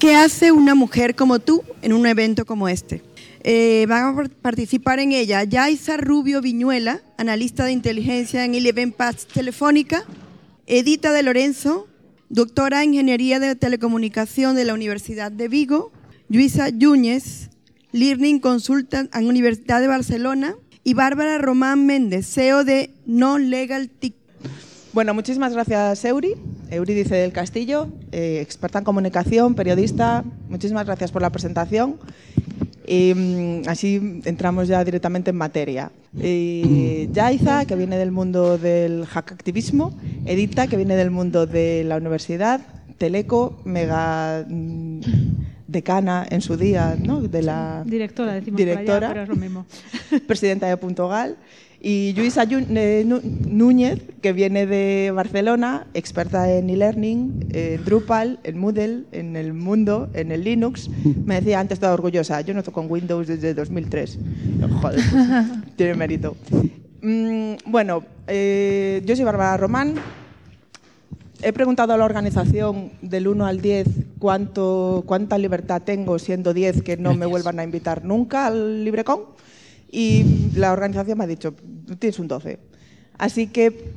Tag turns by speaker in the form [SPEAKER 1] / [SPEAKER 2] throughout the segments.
[SPEAKER 1] ¿Qué hace una mujer como tú en un evento como este? Van a participar en ella Yaiza Rubio Viñuela, analista de inteligencia en Eleven Paths Telefónica, Edita de Lorenzo, doctora en Ingeniería de Telecomunicación de la Universidad de Vigo, Lluïsa Yúñez, Learning Consultant en Universidad de Barcelona, y Bárbara Román Méndez, CEO de Non-Legal TIC.
[SPEAKER 2] Bueno, muchísimas gracias, Eurídice del Castillo, experta en comunicación, periodista. Muchísimas gracias por la presentación. Y así entramos ya directamente en materia. Yaiza, que viene del mundo del hackactivismo. Edita, que viene del mundo de la universidad. Teleco, mega decana en su día, ¿no? De la
[SPEAKER 3] directora, decimos
[SPEAKER 2] directora,
[SPEAKER 3] por allá, pero es lo mismo.
[SPEAKER 2] Presidenta de Puntogal. Y Lluïsa Núñez, que viene de Barcelona, experta en e-learning, en Drupal, en Moodle, en el mundo, en el Linux. Me decía antes, toda orgullosa, yo no toco en Windows desde 2003. Joder, pues, tiene mérito. Bueno, yo soy Bárbara Román. He preguntado a la organización del 1 al 10 cuánta libertad tengo, siendo 10 que no me vuelvan a invitar nunca al LibreCon. Y la organización me ha dicho, tienes un 12. Así que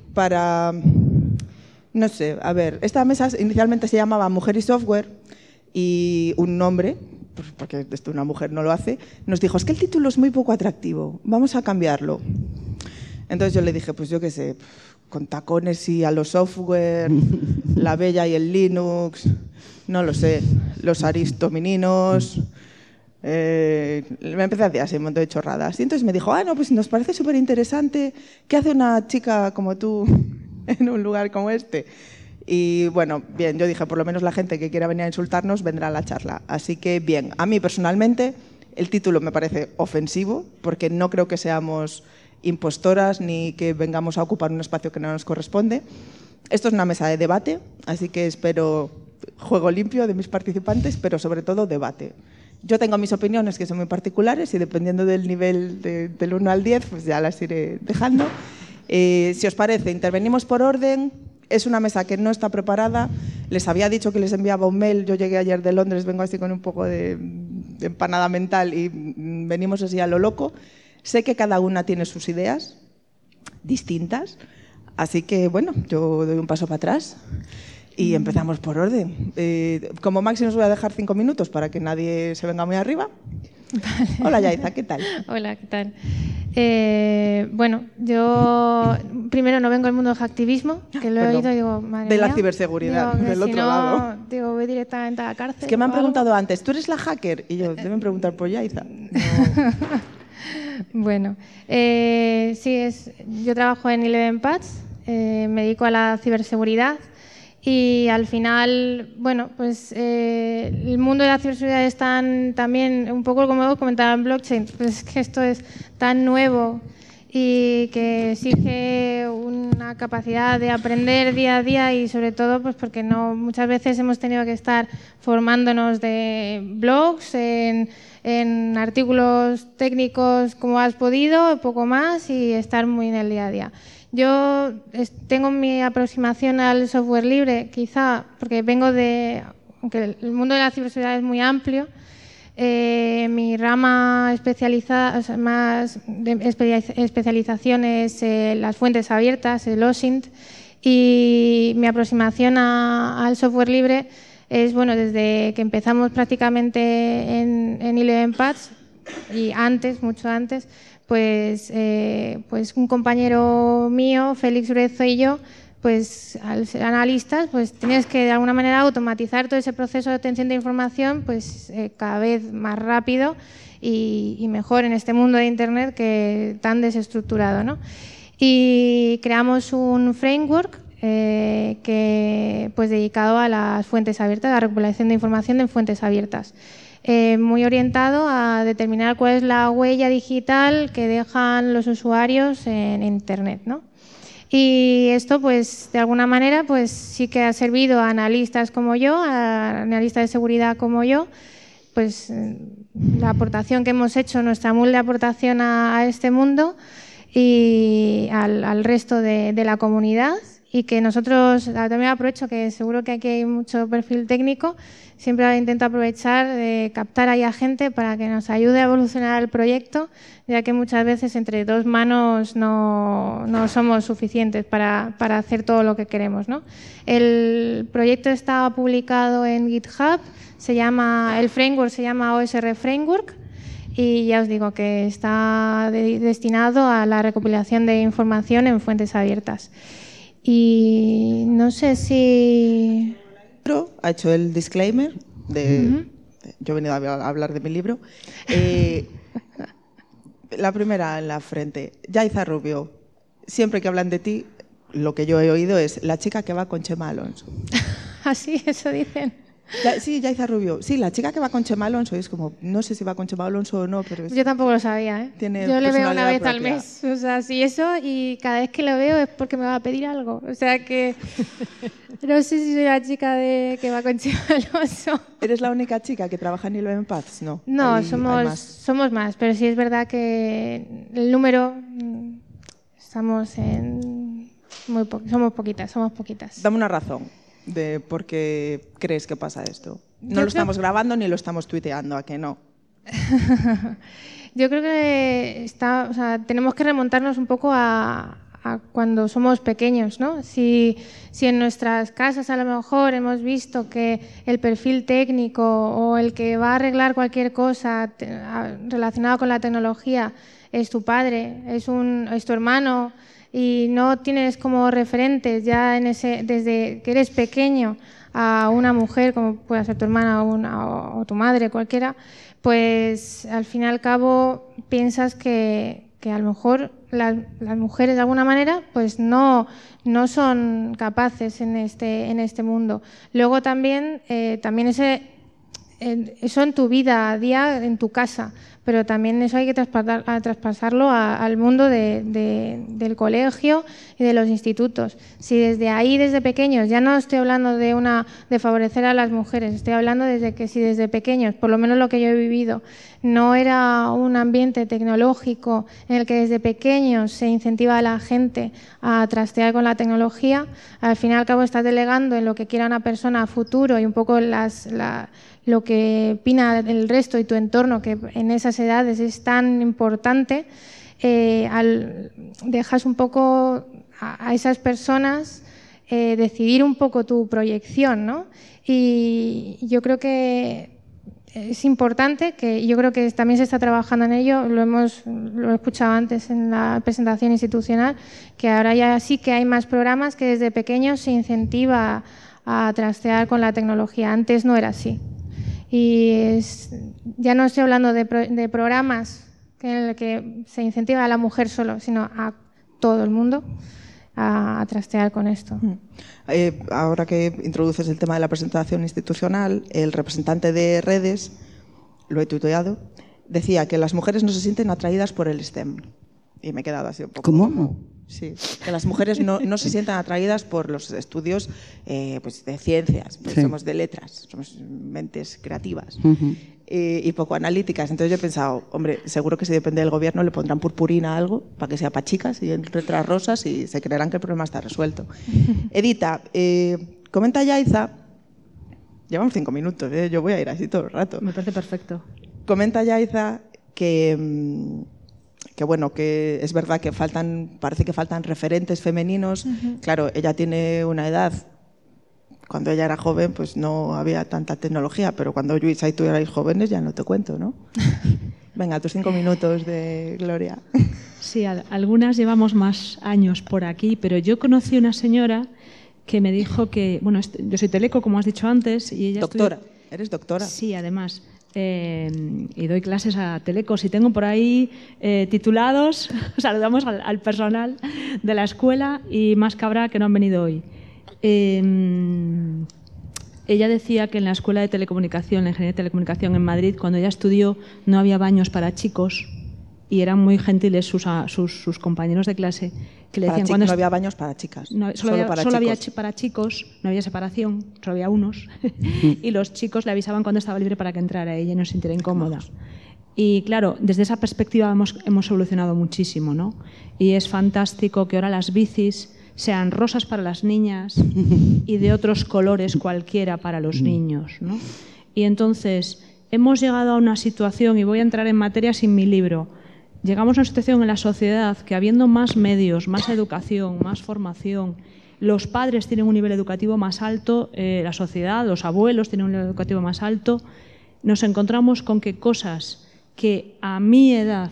[SPEAKER 2] no sé, a ver, esta mesa inicialmente se llamaba Mujer y Software y un nombre, pues porque esto una mujer no lo hace, nos dijo, es que el título es muy poco atractivo, vamos a cambiarlo. Entonces yo le dije, pues yo qué sé, con tacones y a los software, la bella y el Linux, no lo sé, los aristomininos. Me empecé a decir así un montón de chorradas. Y entonces me dijo, no, pues nos parece súper interesante. ¿Qué hace una chica como tú en un lugar como este? Y bueno, bien, yo dije, por lo menos la gente que quiera venir a insultarnos vendrá a la charla. Así que bien, a mí personalmente el título me parece ofensivo porque no creo que seamos impostoras ni que vengamos a ocupar un espacio que no nos corresponde. Esto es una mesa de debate, así que espero juego limpio de mis participantes, pero sobre todo debate. Yo tengo mis opiniones que son muy particulares y dependiendo del nivel del 1 al 10, pues ya las iré dejando. Si os parece, intervenimos por orden. Es una mesa que no está preparada. Les había dicho que les enviaba un mail. Yo llegué ayer de Londres, vengo así con un poco de empanada mental y venimos así a lo loco. Sé que cada una tiene sus ideas distintas, así que bueno, yo doy un paso para atrás. Y empezamos por orden. Como máximo os voy a dejar 5 minutos para que nadie se venga muy arriba. Vale. Hola, Yaiza, ¿qué tal?
[SPEAKER 4] Hola, ¿qué tal? Bueno, yo primero no vengo del mundo del hacktivismo, que lo he oído y digo, madre
[SPEAKER 2] de
[SPEAKER 4] mía.
[SPEAKER 2] La ciberseguridad,
[SPEAKER 4] digo,
[SPEAKER 2] del otro lado.
[SPEAKER 4] Digo, voy directamente a la cárcel.
[SPEAKER 2] Es que me han preguntado antes, ¿tú eres la hacker? Y yo, deben preguntar por Yaiza. No.
[SPEAKER 4] Bueno, sí, yo trabajo en Eleven Paths, me dedico a la ciberseguridad. Y al final, bueno, pues el mundo de la ciberseguridad es también, un poco como hemos comentado en blockchain, pues es que esto es tan nuevo y que exige una capacidad de aprender día a día y sobre todo pues porque muchas veces hemos tenido que estar formándonos de blogs, en artículos técnicos como has podido, poco más y estar muy en el día a día. Yo tengo mi aproximación al software libre, quizá porque aunque el mundo de la ciberseguridad es muy amplio, mi rama especializada, o sea, más de especialización es las fuentes abiertas, el OSINT, y mi aproximación al software libre es, bueno, desde que empezamos prácticamente en Eleven Paths y mucho antes, pues un compañero mío, Félix Brezo y yo, pues al ser analistas, pues tienes que de alguna manera automatizar todo ese proceso de obtención de información, pues cada vez más rápido y mejor en este mundo de Internet que tan desestructurado, ¿no? Y creamos un framework que pues dedicado a las fuentes abiertas, a la recopilación de información en fuentes abiertas. Muy orientado a determinar cuál es la huella digital que dejan los usuarios en Internet, ¿no? Y esto, pues, de alguna manera, pues sí que ha servido a analistas como yo, a analistas de seguridad como yo, pues la aportación que hemos hecho, nuestra humilde aportación a este mundo y al resto de la comunidad. y que nosotros, también aprovecho que seguro que aquí hay mucho perfil técnico, siempre intento aprovechar de captar ahí a gente para que nos ayude a evolucionar el proyecto, ya que muchas veces entre dos manos no somos suficientes para hacer todo lo que queremos, ¿no? El proyecto está publicado en GitHub, el framework se llama OSR Framework, y ya os digo que está destinado a la recopilación de información en fuentes abiertas. Y no sé si...
[SPEAKER 2] Ha hecho el disclaimer de... Yo he venido a hablar de mi libro. La primera en la frente. Yaiza Rubio, siempre que hablan de ti, lo que yo he oído es la chica que va con Chema Alonso.
[SPEAKER 4] ¿Ah, sí? Eso dicen.
[SPEAKER 2] Sí, Yaiza Rubio. Sí, la chica que va con Chema Alonso es como, no sé si va con Chema Alonso o no, pero...
[SPEAKER 4] Yo tampoco lo sabía, ¿eh? Yo le veo una vez propia al mes. O sea, sí, eso, y cada vez que lo veo es porque me va a pedir algo. O sea que... No sé si soy la chica que va con Chema Alonso.
[SPEAKER 2] ¿Eres la única chica que trabaja en Eleven Paths? No.
[SPEAKER 4] No, somos más, pero sí es verdad que el número... Estamos en... somos poquitas.
[SPEAKER 2] Dame una razón de por qué crees que pasa esto. No lo estamos grabando ni lo estamos tuiteando, ¿a que no?
[SPEAKER 4] Yo creo que tenemos que remontarnos un poco a cuando somos pequeños, ¿no? Si en nuestras casas a lo mejor hemos visto que el perfil técnico o el que va a arreglar cualquier cosa relacionada con la tecnología es tu padre, es tu hermano, y no tienes como referentes ya desde que eres pequeño a una mujer, como puede ser tu hermana o tu madre, cualquiera, pues al fin y al cabo piensas que a lo mejor las mujeres de alguna manera pues no son capaces en este mundo. Luego también eso en tu vida a día, en tu casa, pero también eso hay que traspasarlo al mundo del colegio y de los institutos. Si desde ahí, desde pequeños, ya no estoy hablando de favorecer a las mujeres, estoy hablando si desde pequeños, por lo menos lo que yo he vivido, no era un ambiente tecnológico en el que desde pequeños se incentiva a la gente a trastear con la tecnología, al fin y al cabo estás delegando en lo que quiera una persona a futuro y un poco lo que opina el resto y tu entorno, que en esas edades es tan importante, dejas un poco a esas personas decidir un poco tu proyección, ¿no? Y yo creo que es importante, que yo creo que también se está trabajando en ello, lo he escuchado antes en la presentación institucional, que ahora ya sí que hay más programas que desde pequeños se incentiva a trastear con la tecnología. Antes no era así. Y ya no estoy hablando de programas en el que se incentiva a la mujer solo, sino a todo el mundo a trastear con esto.
[SPEAKER 2] Ahora que introduces el tema de la presentación institucional, el representante de redes, lo he tuiteado, decía que las mujeres no se sienten atraídas por el STEM. Y me he quedado así un poco...
[SPEAKER 3] ¿Cómo?
[SPEAKER 2] Sí, que las mujeres no se sientan atraídas por los estudios pues de ciencias, pues sí. Somos de letras, somos mentes creativas y poco analíticas. Entonces yo he pensado, hombre, seguro que si depende del gobierno le pondrán purpurina a algo para que sea para chicas y en letras rosas y se creerán que el problema está resuelto. Edita, comenta Yaiza, llevamos 5 minutos, yo voy a ir así todo el rato.
[SPEAKER 5] Me parece perfecto.
[SPEAKER 2] Comenta Yaiza que bueno, que es verdad que parece que faltan referentes femeninos. Claro, ella tiene una edad, cuando ella era joven pues no había tanta tecnología, pero cuando Luisa y tú erais jóvenes ya no te cuento, ¿no? Venga, tus 5 minutos de gloria.
[SPEAKER 5] Sí, algunas llevamos más años por aquí, pero yo conocí una señora que me dijo que, bueno, yo soy teleco, como has dicho antes, y ella
[SPEAKER 2] doctora, ¿eres doctora?
[SPEAKER 5] Sí, además. Y doy clases a telecos y tengo por ahí titulados, saludamos al personal de la escuela y más cabra que no han venido hoy. Ella decía que en la escuela de telecomunicación, la ingeniería de telecomunicación en Madrid, cuando ella estudió no había baños para chicos y eran muy gentiles sus compañeros de clase que le decían
[SPEAKER 2] no había baños para chicas,
[SPEAKER 5] solo había para chicos, no había separación, solo había unos y los chicos le avisaban cuando estaba libre para que entrara ella y no se sintiera incómoda. Y claro, desde esa perspectiva hemos evolucionado muchísimo, ¿no? Y es fantástico que ahora las bicis sean rosas para las niñas y de otros colores cualquiera para los niños, ¿no? Y entonces hemos llegado a una situación, y voy a entrar en materia sin mi libro, llegamos a una situación en la sociedad que habiendo más medios, más educación, más formación, los padres tienen un nivel educativo más alto, la sociedad, los abuelos tienen un nivel educativo más alto, nos encontramos con que cosas que a mi edad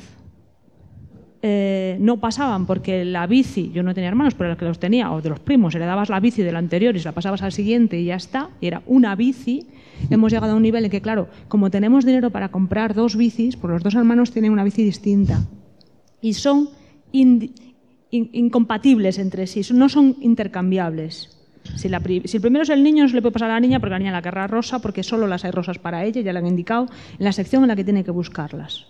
[SPEAKER 5] no pasaban, porque la bici, yo no tenía hermanos, pero el que los tenía, o de los primos, le dabas la bici del anterior y se la pasabas al siguiente y ya está, y era una bici. Hemos llegado a un nivel en que, claro, como tenemos dinero para comprar 2 bicis, pues los 2 hermanos tienen una bici distinta y son incompatibles entre sí, no son intercambiables. Si el primero es el niño, no se le puede pasar a la niña porque la niña la querrá rosa, porque solo las hay rosas para ella, ya le han indicado en la sección en la que tiene que buscarlas.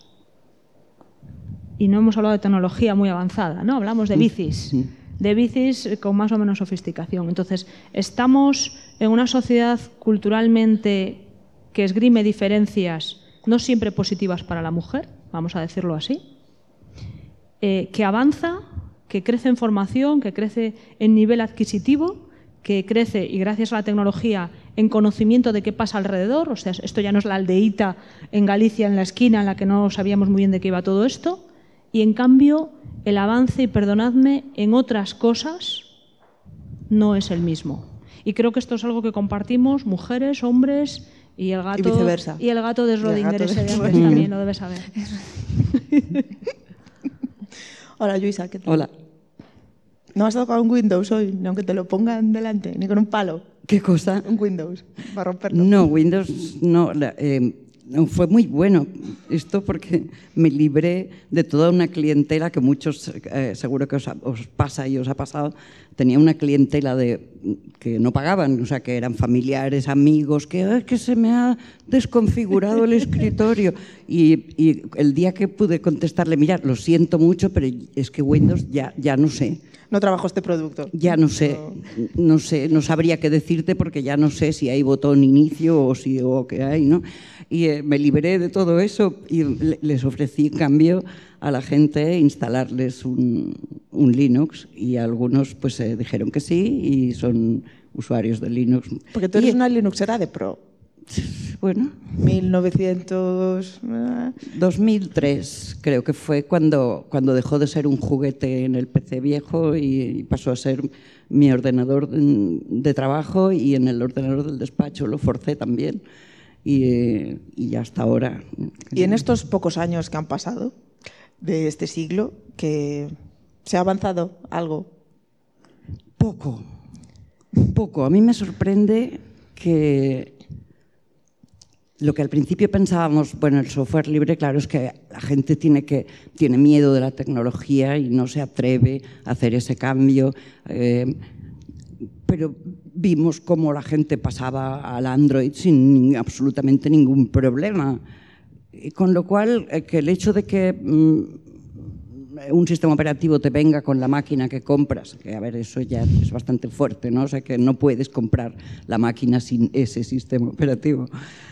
[SPEAKER 5] Y no hemos hablado de tecnología muy avanzada, ¿no? Hablamos de bicis con más o menos sofisticación. Entonces, estamos en una sociedad culturalmente que esgrime diferencias no siempre positivas para la mujer, vamos a decirlo así, que avanza, que crece en formación, que crece en nivel adquisitivo, que crece, y gracias a la tecnología, en conocimiento de qué pasa alrededor. O sea, esto ya no es la aldeíta en Galicia, en la esquina, en la que no sabíamos muy bien de qué iba todo esto. Y en cambio, el avance, y perdonadme, en otras cosas no es el mismo. Y creo que esto es algo que compartimos mujeres, hombres y el gato.
[SPEAKER 2] Y viceversa.
[SPEAKER 5] Y el gato de Schrödinger ese de antes también, lo debes saber.
[SPEAKER 2] Hola, Lluïsa, ¿qué tal?
[SPEAKER 3] Hola.
[SPEAKER 2] ¿No has tocado un Windows hoy, ni aunque te lo pongan delante, ni con un palo?
[SPEAKER 3] ¿Qué cosa?
[SPEAKER 2] Un Windows, para romperlo.
[SPEAKER 3] No, Windows no. Fue muy bueno esto porque me libré de toda una clientela que muchos, seguro que os pasa y os ha pasado. Tenía una clientela que no pagaban, o sea, que eran familiares, amigos, que se me ha desconfigurado el escritorio. Y el día que pude contestarle, mira, lo siento mucho, pero es que Windows ya no sé.
[SPEAKER 2] No trabajo este producto.
[SPEAKER 3] Ya no sé, no sabría qué decirte porque ya no sé si hay botón inicio o qué hay, ¿no? Y me liberé de todo eso y les ofrecí en cambio a la gente instalarles un Linux, y algunos pues dijeron que sí y son usuarios de Linux.
[SPEAKER 2] Porque tú eres una Linuxera de pro.
[SPEAKER 3] Bueno. 2003 creo que fue cuando dejó de ser un juguete en el PC viejo y pasó a ser mi ordenador de trabajo, y en el ordenador del despacho lo forcé también y hasta ahora.
[SPEAKER 2] Y en estos pocos años que han pasado de este siglo, que ¿se ha avanzado algo?
[SPEAKER 3] Poco. A mí me sorprende que lo que al principio pensábamos, bueno, el software libre, claro, es que la gente tiene miedo de la tecnología y no se atreve a hacer ese cambio, pero vimos cómo la gente pasaba al Android sin absolutamente ningún problema. Y con lo cual, que el hecho de que un sistema operativo te venga con la máquina que compras, que a ver, eso ya es bastante fuerte, ¿no? O sea, que no puedes comprar la máquina sin ese sistema operativo.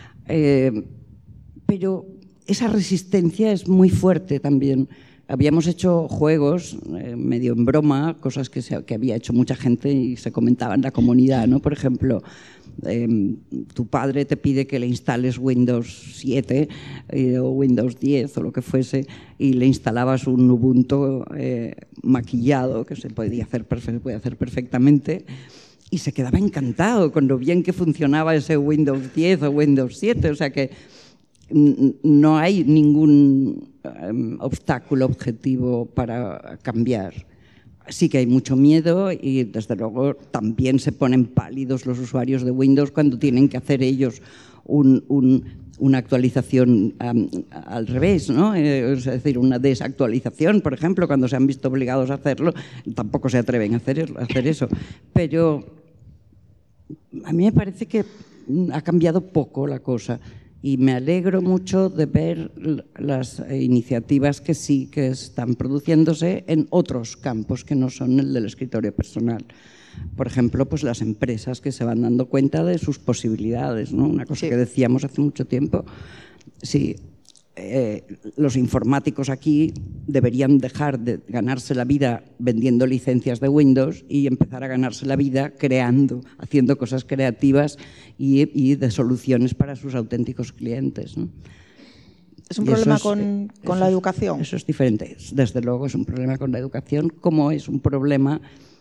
[SPEAKER 3] Pero esa resistencia es muy fuerte también. Habíamos hecho juegos medio en broma, cosas que había hecho mucha gente y se comentaba en la comunidad, ¿no? Por ejemplo, tu padre te pide que le instales Windows 7 o Windows 10 o lo que fuese, y le instalabas un Ubuntu maquillado, que se puede hacer perfectamente, y se quedaba encantado con lo bien que funcionaba ese Windows 10 o Windows 7. O sea que no hay ningún obstáculo objetivo para cambiar. Sí que hay mucho miedo y, desde luego, también se ponen pálidos los usuarios de Windows cuando tienen que hacer ellos una actualización al revés, ¿no? Es decir, una desactualización, por ejemplo, cuando se han visto obligados a hacerlo, tampoco se atreven a hacer eso. Pero a mí me parece que ha cambiado poco la cosa. Y me alegro mucho de ver las iniciativas que sí que están produciéndose en otros campos que no son el del escritorio personal. Por ejemplo, pues las empresas que se van dando cuenta de sus posibilidades, ¿no? Una cosa que decíamos hace mucho tiempo. Sí, los informáticos aquí deberían dejar de ganarse la vida vendiendo licencias de Windows y empezar a ganarse la vida creando, haciendo cosas creativas y de soluciones para sus auténticos clientes, ¿no?
[SPEAKER 2] ¿Es un problema con la educación?
[SPEAKER 3] Eso es diferente. Desde luego es un problema con la educación, como es un problema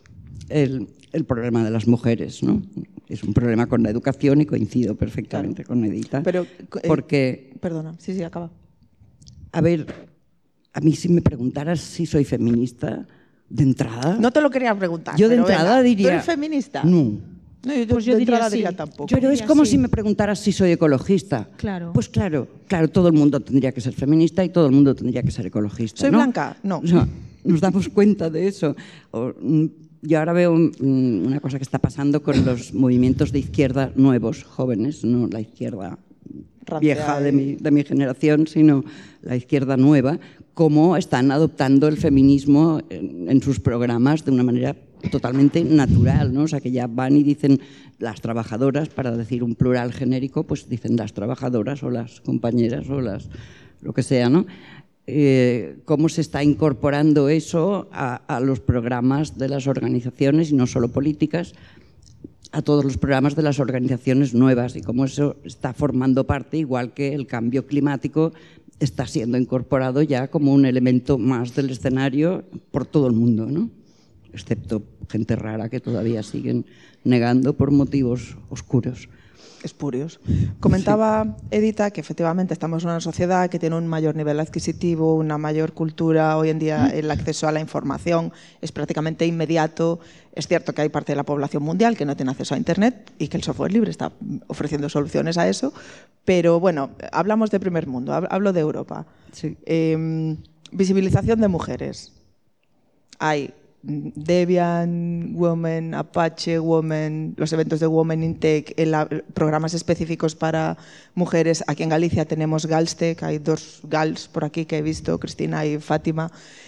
[SPEAKER 3] el problema de las mujeres, ¿no? Es un problema con la educación y coincido perfectamente con Edita.
[SPEAKER 2] Pero,
[SPEAKER 3] porque,
[SPEAKER 2] perdona, sí, acaba.
[SPEAKER 3] A ver, a mí si me preguntaras si soy feminista, de entrada...
[SPEAKER 2] No te lo quería preguntar.
[SPEAKER 3] Yo de entrada diría...
[SPEAKER 2] ¿Tú eres feminista?
[SPEAKER 3] No.
[SPEAKER 2] Pues yo de entrada diría tampoco.
[SPEAKER 3] Pero es como si me preguntaras si soy ecologista.
[SPEAKER 5] Claro.
[SPEAKER 3] Pues claro, todo el mundo tendría que ser feminista y todo el mundo tendría que ser ecologista.
[SPEAKER 2] ¿Soy blanca? No.
[SPEAKER 3] O sea, nos damos cuenta de eso. Yo ahora veo una cosa que está pasando con los movimientos de izquierda nuevos, jóvenes, no la izquierda vieja de mi generación, sino la izquierda nueva, cómo están adoptando el feminismo en sus programas de una manera totalmente natural, ¿no? O sea, que ya van y dicen las trabajadoras, para decir un plural genérico, pues dicen las trabajadoras o las compañeras o lo que sea, ¿no? Cómo se está incorporando eso a los programas de las organizaciones, y no solo políticas, a todos los programas de las organizaciones nuevas, y cómo eso está formando parte, igual que el cambio climático está siendo incorporado ya como un elemento más del escenario por todo el mundo, ¿no? Excepto gente rara que todavía siguen negando por motivos oscuros.
[SPEAKER 2] Espurios. Comentaba Edita que efectivamente estamos en una sociedad que tiene un mayor nivel adquisitivo, una mayor cultura. Hoy en día el acceso a la información es prácticamente inmediato. Es cierto que hay parte de la población mundial que no tiene acceso a Internet y que el software libre está ofreciendo soluciones a eso. Pero bueno, hablamos de primer mundo, hablo de Europa.
[SPEAKER 3] Sí.
[SPEAKER 2] Visibilización de mujeres. Hay Debian Women, Apache Women, los eventos de Women in Tech, programas específicos para mujeres. Aquí en Galicia tenemos Galstech, hay 2 gals por aquí que he visto, Cristina y Fátima.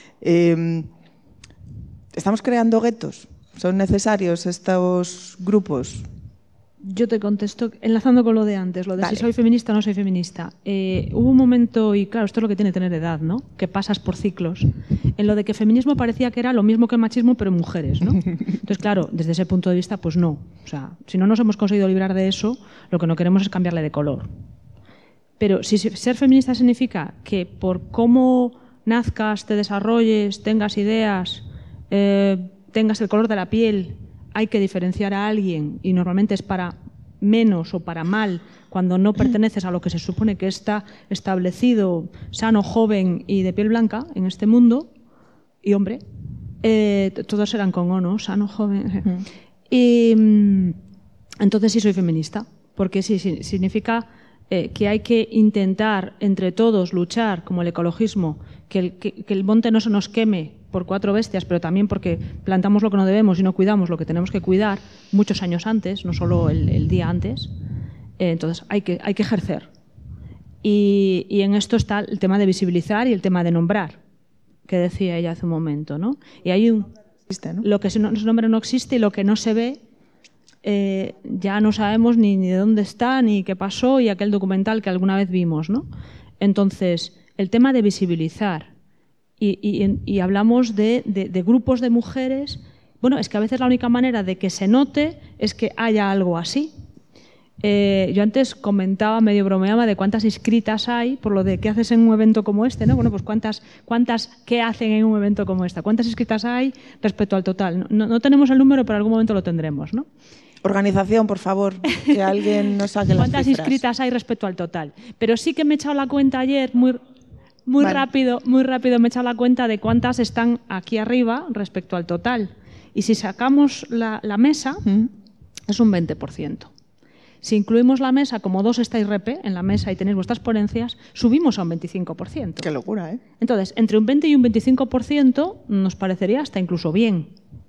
[SPEAKER 2] ¿Estamos creando guetos? ¿Son necesarios estos grupos?
[SPEAKER 5] Yo te contesto enlazando con lo de antes, lo de
[SPEAKER 2] Dale.
[SPEAKER 5] si soy feminista o no soy feminista. Hubo un momento, y claro, esto es lo que tiene tener edad, ¿no? Que pasas por ciclos, en lo de que feminismo parecía que era lo mismo que el machismo, pero en mujeres, ¿no? Entonces, claro, desde ese punto de vista, pues no. O sea, si no nos hemos conseguido librar de eso, lo que no queremos es cambiarle de color. Pero si ser feminista significa que por cómo nazcas, te desarrolles, tengas ideas, tengas el color de la piel, hay que diferenciar a alguien, y normalmente es para menos o para mal, cuando no perteneces a lo que se supone que está establecido, sano, joven y de piel blanca en este mundo, y hombre, todos eran con O, ¿no? Sano, joven. Y entonces sí soy feminista, porque sí significa que hay que intentar entre todos luchar, como el ecologismo, que el monte no se nos queme por 4 bestias, pero también porque plantamos lo que no debemos y no cuidamos lo que tenemos que cuidar muchos años antes, no solo el día antes. Entonces hay que ejercer. Y en esto está el tema de visibilizar y el tema de nombrar, que decía ella hace un momento, ¿no? Y hay lo que se nombra no existe, y lo que no se ve ya no sabemos ni de dónde está, ni qué pasó, y aquel documental que alguna vez vimos, ¿no? Entonces, el tema de visibilizar, y hablamos de grupos de mujeres. Bueno, es que a veces la única manera de que se note es que haya algo así. Yo antes comentaba, medio bromeaba, de cuántas inscritas hay por lo de qué haces en un evento como este, ¿no? Bueno, pues cuántas qué hacen en un evento como este, cuántas inscritas hay respecto al total. No tenemos el número, pero en algún momento lo tendremos, ¿no?
[SPEAKER 2] Organización, por favor, que alguien nos saque las cifras.
[SPEAKER 5] ¿Cuántas inscritas hay respecto al total? Pero sí que me he echado la cuenta ayer, muy rápido me he echado la cuenta de cuántas están aquí arriba respecto al total. Y si sacamos la mesa, es un 20%. Si incluimos la mesa, como 2 estáis en la mesa y tenéis vuestras ponencias, subimos a un 25%.
[SPEAKER 2] Qué locura, ¿eh?
[SPEAKER 5] Entonces, entre un 20 y un 25% nos parecería hasta incluso bien.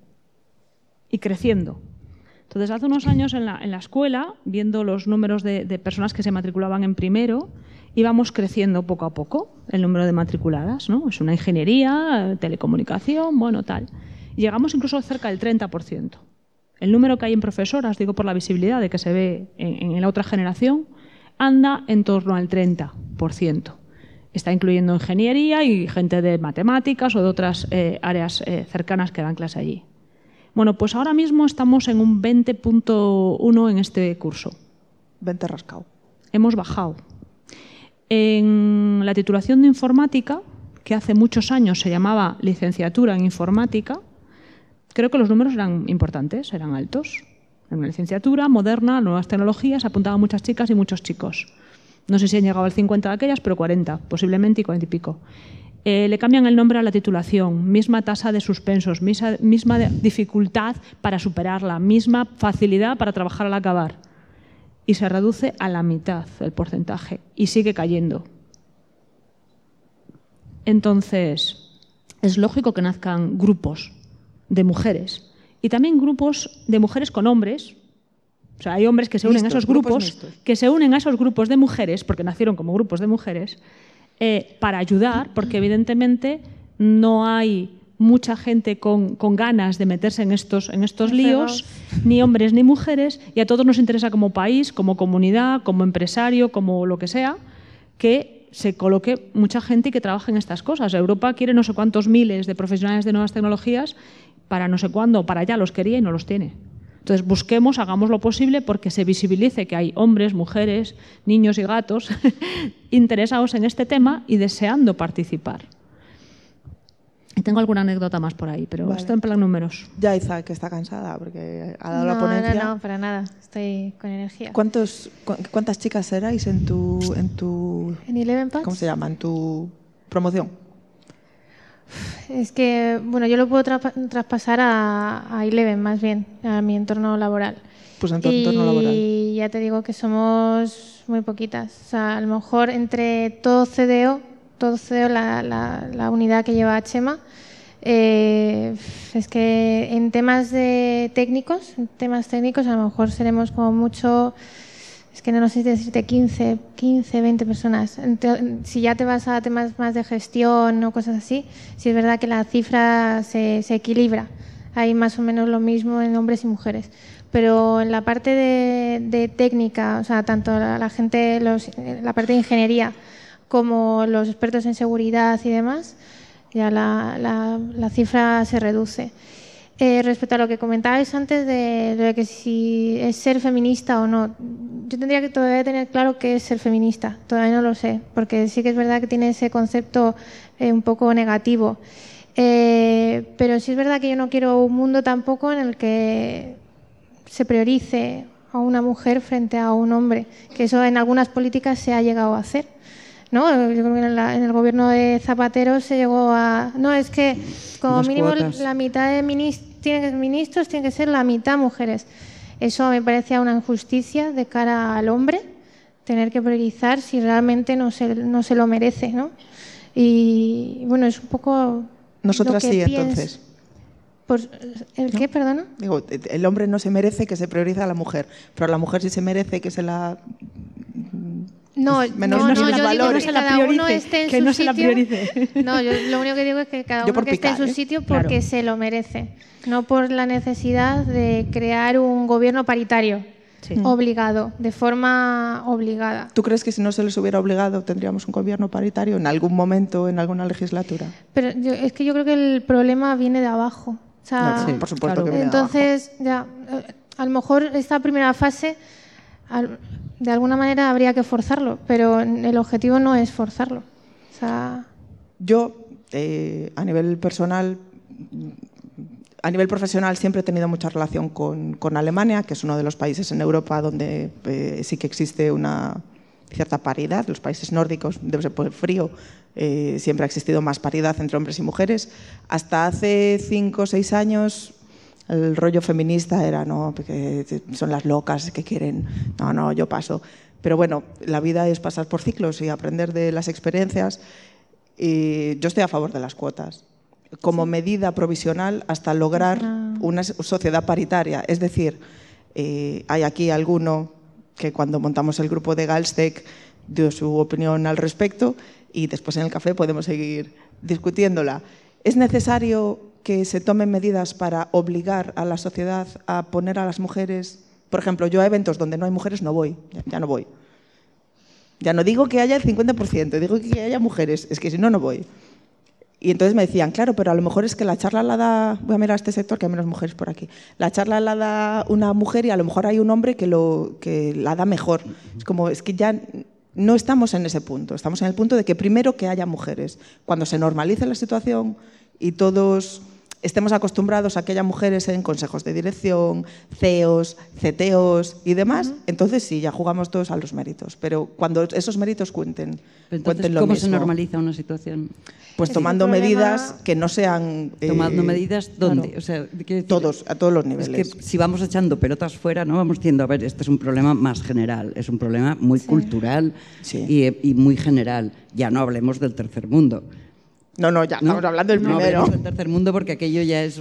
[SPEAKER 5] Y creciendo. Entonces, hace unos años en la escuela, viendo los números de personas que se matriculaban en primero, íbamos creciendo poco a poco el número de matriculadas, ¿no? Es una ingeniería, telecomunicación, bueno, tal. Y llegamos incluso cerca del 30%. El número que hay en profesoras, digo por la visibilidad de que se ve en la otra generación, anda en torno al 30%. Está incluyendo ingeniería y gente de matemáticas o de otras áreas cercanas que dan clase allí. Bueno, pues ahora mismo estamos en un 20.1 en este curso.
[SPEAKER 2] 20 rascado.
[SPEAKER 5] Hemos bajado. En la titulación de informática, que hace muchos años se llamaba licenciatura en informática, creo que los números eran importantes, eran altos. En una licenciatura moderna, nuevas tecnologías, apuntaban muchas chicas y muchos chicos. No sé si han llegado al 50 de aquellas, pero 40, posiblemente, y 40 y pico. Le cambian el nombre a la titulación, misma tasa de suspensos, misma dificultad para superarla, misma facilidad para trabajar al acabar. Y se reduce a la mitad el porcentaje y sigue cayendo. Entonces, es lógico que nazcan grupos de mujeres y también grupos de mujeres con hombres. O sea, hay hombres que se unen a esos grupos, que se unen a esos grupos de mujeres, porque nacieron como grupos de mujeres, para ayudar, porque evidentemente no hay mucha gente con ganas de meterse en estos líos, ni hombres ni mujeres, y a todos nos interesa como país, como comunidad, como empresario, como lo que sea, que se coloque mucha gente y que trabaje en estas cosas. Europa quiere no sé cuántos miles de profesionales de nuevas tecnologías, para no sé cuándo, para allá los quería y no los tiene. Entonces busquemos, hagamos lo posible porque se visibilice que hay hombres, mujeres, niños y gatos interesados en este tema y deseando participar. Y tengo alguna anécdota más por ahí, pero esto en plan números.
[SPEAKER 2] Yaiza, que está cansada porque ha dado la ponencia.
[SPEAKER 4] No, para nada. Estoy con energía.
[SPEAKER 2] ¿Cuántas chicas erais en
[SPEAKER 4] ¿En Eleven Paths?
[SPEAKER 2] ¿Cómo se llama? En tu promoción.
[SPEAKER 4] Es que, bueno, yo lo puedo traspasar a Eleven, más bien, a mi entorno laboral.
[SPEAKER 2] Pues en tu entorno laboral.
[SPEAKER 4] Y ya te digo que somos muy poquitas. O sea, a lo mejor entre todo CDO, la unidad que lleva Chema, es que en temas técnicos, a lo mejor seremos como mucho... Es que no sé si decirte 15, 20 personas. Si ya te vas a temas más de gestión o cosas así, sí es verdad que la cifra se equilibra. Hay más o menos lo mismo en hombres y mujeres. Pero en la parte de técnica, o sea, tanto la gente, la parte de ingeniería como los expertos en seguridad y demás, ya la cifra se reduce. Respecto a lo que comentabais antes de que si es ser feminista o no, yo tendría que todavía tener claro qué es ser feminista. Todavía no lo sé, porque sí que es verdad que tiene ese concepto un poco negativo. Pero sí es verdad que yo no quiero un mundo tampoco en el que se priorice a una mujer frente a un hombre, que eso en algunas políticas se ha llegado a hacer, ¿no? Yo creo que en el gobierno de Zapatero se llegó a... No, es que como
[SPEAKER 3] las
[SPEAKER 4] mínimo
[SPEAKER 3] cuotas.
[SPEAKER 4] la mitad de ministros tienen que ser la mitad mujeres. Eso me parecía una injusticia de cara al hombre, tener que priorizar si realmente no se lo merece, ¿no? Y bueno, es un poco...
[SPEAKER 2] Nosotras
[SPEAKER 4] lo que
[SPEAKER 2] sí, entonces.
[SPEAKER 4] Pues, ¿el qué, perdona?
[SPEAKER 2] Digo, el hombre no se merece que se priorice a la mujer, pero a la mujer sí se merece que se la...
[SPEAKER 4] No,
[SPEAKER 2] yo digo
[SPEAKER 4] que cada uno esté en su sitio.
[SPEAKER 5] priorice.
[SPEAKER 4] No, yo lo único que digo es que cada
[SPEAKER 2] Yo
[SPEAKER 4] uno
[SPEAKER 2] por
[SPEAKER 4] que esté en
[SPEAKER 2] picar,
[SPEAKER 4] su sitio porque
[SPEAKER 5] Claro.
[SPEAKER 4] se lo merece, no por la necesidad de crear un gobierno paritario,
[SPEAKER 5] Sí.
[SPEAKER 4] obligado, de forma obligada.
[SPEAKER 2] ¿Tú crees que si no se les hubiera obligado tendríamos un gobierno paritario en algún momento, en alguna legislatura?
[SPEAKER 4] Pero es que yo creo que el problema viene de abajo. O sea,
[SPEAKER 2] No, por supuesto
[SPEAKER 5] claro.
[SPEAKER 2] que viene de
[SPEAKER 4] entonces, ya, a lo mejor esta primera fase, de alguna manera habría que forzarlo, pero el objetivo no es forzarlo. O sea,
[SPEAKER 2] Yo, a nivel personal, a nivel profesional siempre he tenido mucha relación con Alemania, que es uno de los países en Europa donde sí que existe una cierta paridad. Los países nórdicos, debe ser por el frío, siempre ha existido más paridad entre hombres y mujeres. Hasta hace 5 o 6 años el rollo feminista era, no, porque son las locas que quieren, no, yo paso. Pero bueno, la vida es pasar por ciclos y aprender de las experiencias. Y yo estoy a favor de las cuotas como medida provisional hasta lograr una sociedad paritaria. Es decir, hay aquí alguno que cuando montamos el grupo de Galstec dio su opinión al respecto y después en el café podemos seguir discutiéndola. ¿Es necesario que se tomen medidas para obligar a la sociedad a poner a las mujeres? Por ejemplo, yo a eventos donde no hay mujeres no voy, ya no voy. Ya no digo que haya el 50%, digo que haya mujeres, es que si no, no voy. Y entonces me decían, claro, pero a lo mejor es que la charla la da, voy a mirar a este sector que hay menos mujeres por aquí, la charla la da una mujer y a lo mejor hay un hombre que la da mejor. Es como, es que ya no estamos en ese punto, estamos en el punto de que primero que haya mujeres. Cuando se normalice la situación y todos estemos acostumbrados a que haya mujeres en consejos de dirección, CEOs, CTOs y demás, entonces sí, ya jugamos todos a los méritos. Pero cuando esos méritos cuenten lo
[SPEAKER 3] ¿cómo
[SPEAKER 2] mismo.
[SPEAKER 3] se normaliza una situación?
[SPEAKER 2] Pues tomando medidas que no sean...
[SPEAKER 3] ¿Tomando medidas dónde?
[SPEAKER 2] Claro,
[SPEAKER 3] O sea,
[SPEAKER 2] a todos los niveles.
[SPEAKER 3] Es que si vamos echando pelotas fuera, no vamos diciendo, a ver, este es un problema más general, es un problema muy cultural y muy general. Ya no hablemos del tercer mundo.
[SPEAKER 2] No, ya estamos hablando del primero.
[SPEAKER 3] No hablemos del tercer mundo porque aquello ya es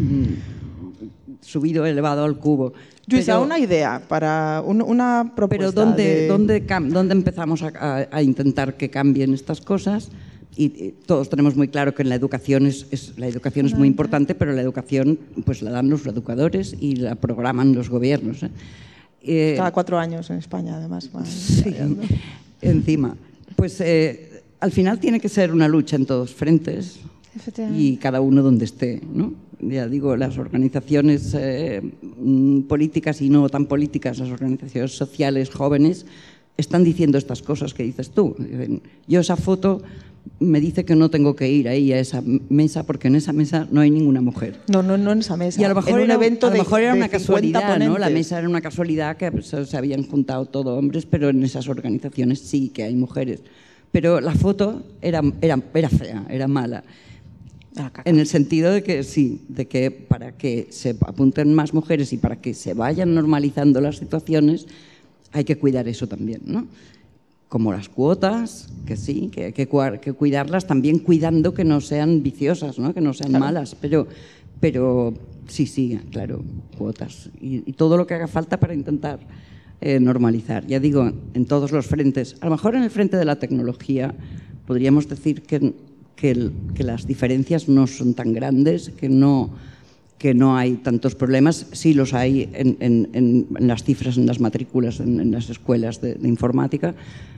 [SPEAKER 3] subido, elevado al cubo.
[SPEAKER 2] Luisa, una idea para una propuesta.
[SPEAKER 3] Pero ¿dónde empezamos a intentar que cambien estas cosas? Y todos tenemos muy claro que en la educación la educación es muy importante, pero la educación pues la dan los educadores y la programan los gobiernos.
[SPEAKER 2] Cada 4 años en España, además.
[SPEAKER 3] Sí, encima. Pues al final tiene que ser una lucha en todos frentes y cada uno donde esté, ¿no? Ya digo, las organizaciones políticas y no tan políticas, las organizaciones sociales jóvenes, están diciendo estas cosas que dices tú. Yo esa foto me dice que no tengo que ir ahí a esa mesa porque en esa mesa no hay ninguna mujer.
[SPEAKER 2] No en esa mesa.
[SPEAKER 3] Y a lo mejor era una casualidad,
[SPEAKER 2] ponentes.
[SPEAKER 3] ¿no? La mesa era una casualidad que se habían juntado todos hombres, pero en esas organizaciones sí que hay mujeres. Pero la foto era fea, era mala. En el sentido de que sí, de que para que se apunten más mujeres y para que se vayan normalizando las situaciones, hay que cuidar eso también, ¿no? Como las cuotas, que sí, que hay que cuidarlas, también cuidando que no sean viciosas, ¿no? Que no sean malas, pero sí, claro, cuotas. Y todo lo que haga falta para intentar normalizar. Ya digo, en todos los frentes. A lo mejor en el frente de la tecnología podríamos decir que las diferencias no son tan grandes, que no hay tantos problemas. Sí los hay en las cifras, en las matrículas, en las escuelas de informática,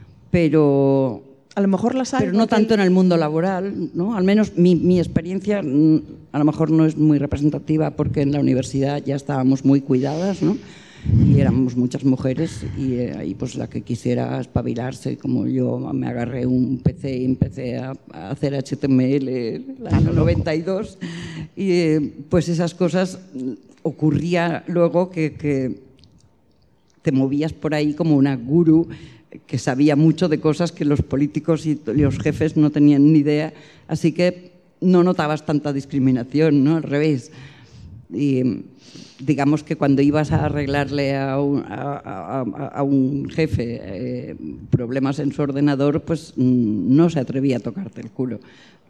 [SPEAKER 3] pero
[SPEAKER 2] a lo mejor las hay,
[SPEAKER 3] pero no tanto en el mundo laboral, ¿no? Al menos mi experiencia a lo mejor no es muy representativa porque en la universidad ya estábamos muy cuidadas, ¿no? Y éramos muchas mujeres y ahí pues la que quisiera espabilarse, como yo me agarré un PC y empecé a hacer HTML el año 92 y pues esas cosas ocurría luego que te movías por ahí como una gurú que sabía mucho de cosas que los políticos y los jefes no tenían ni idea, así que no notabas tanta discriminación, ¿no? Al revés. Y digamos que cuando ibas a arreglarle a un jefe problemas en su ordenador, pues no se atrevía a tocarte el culo,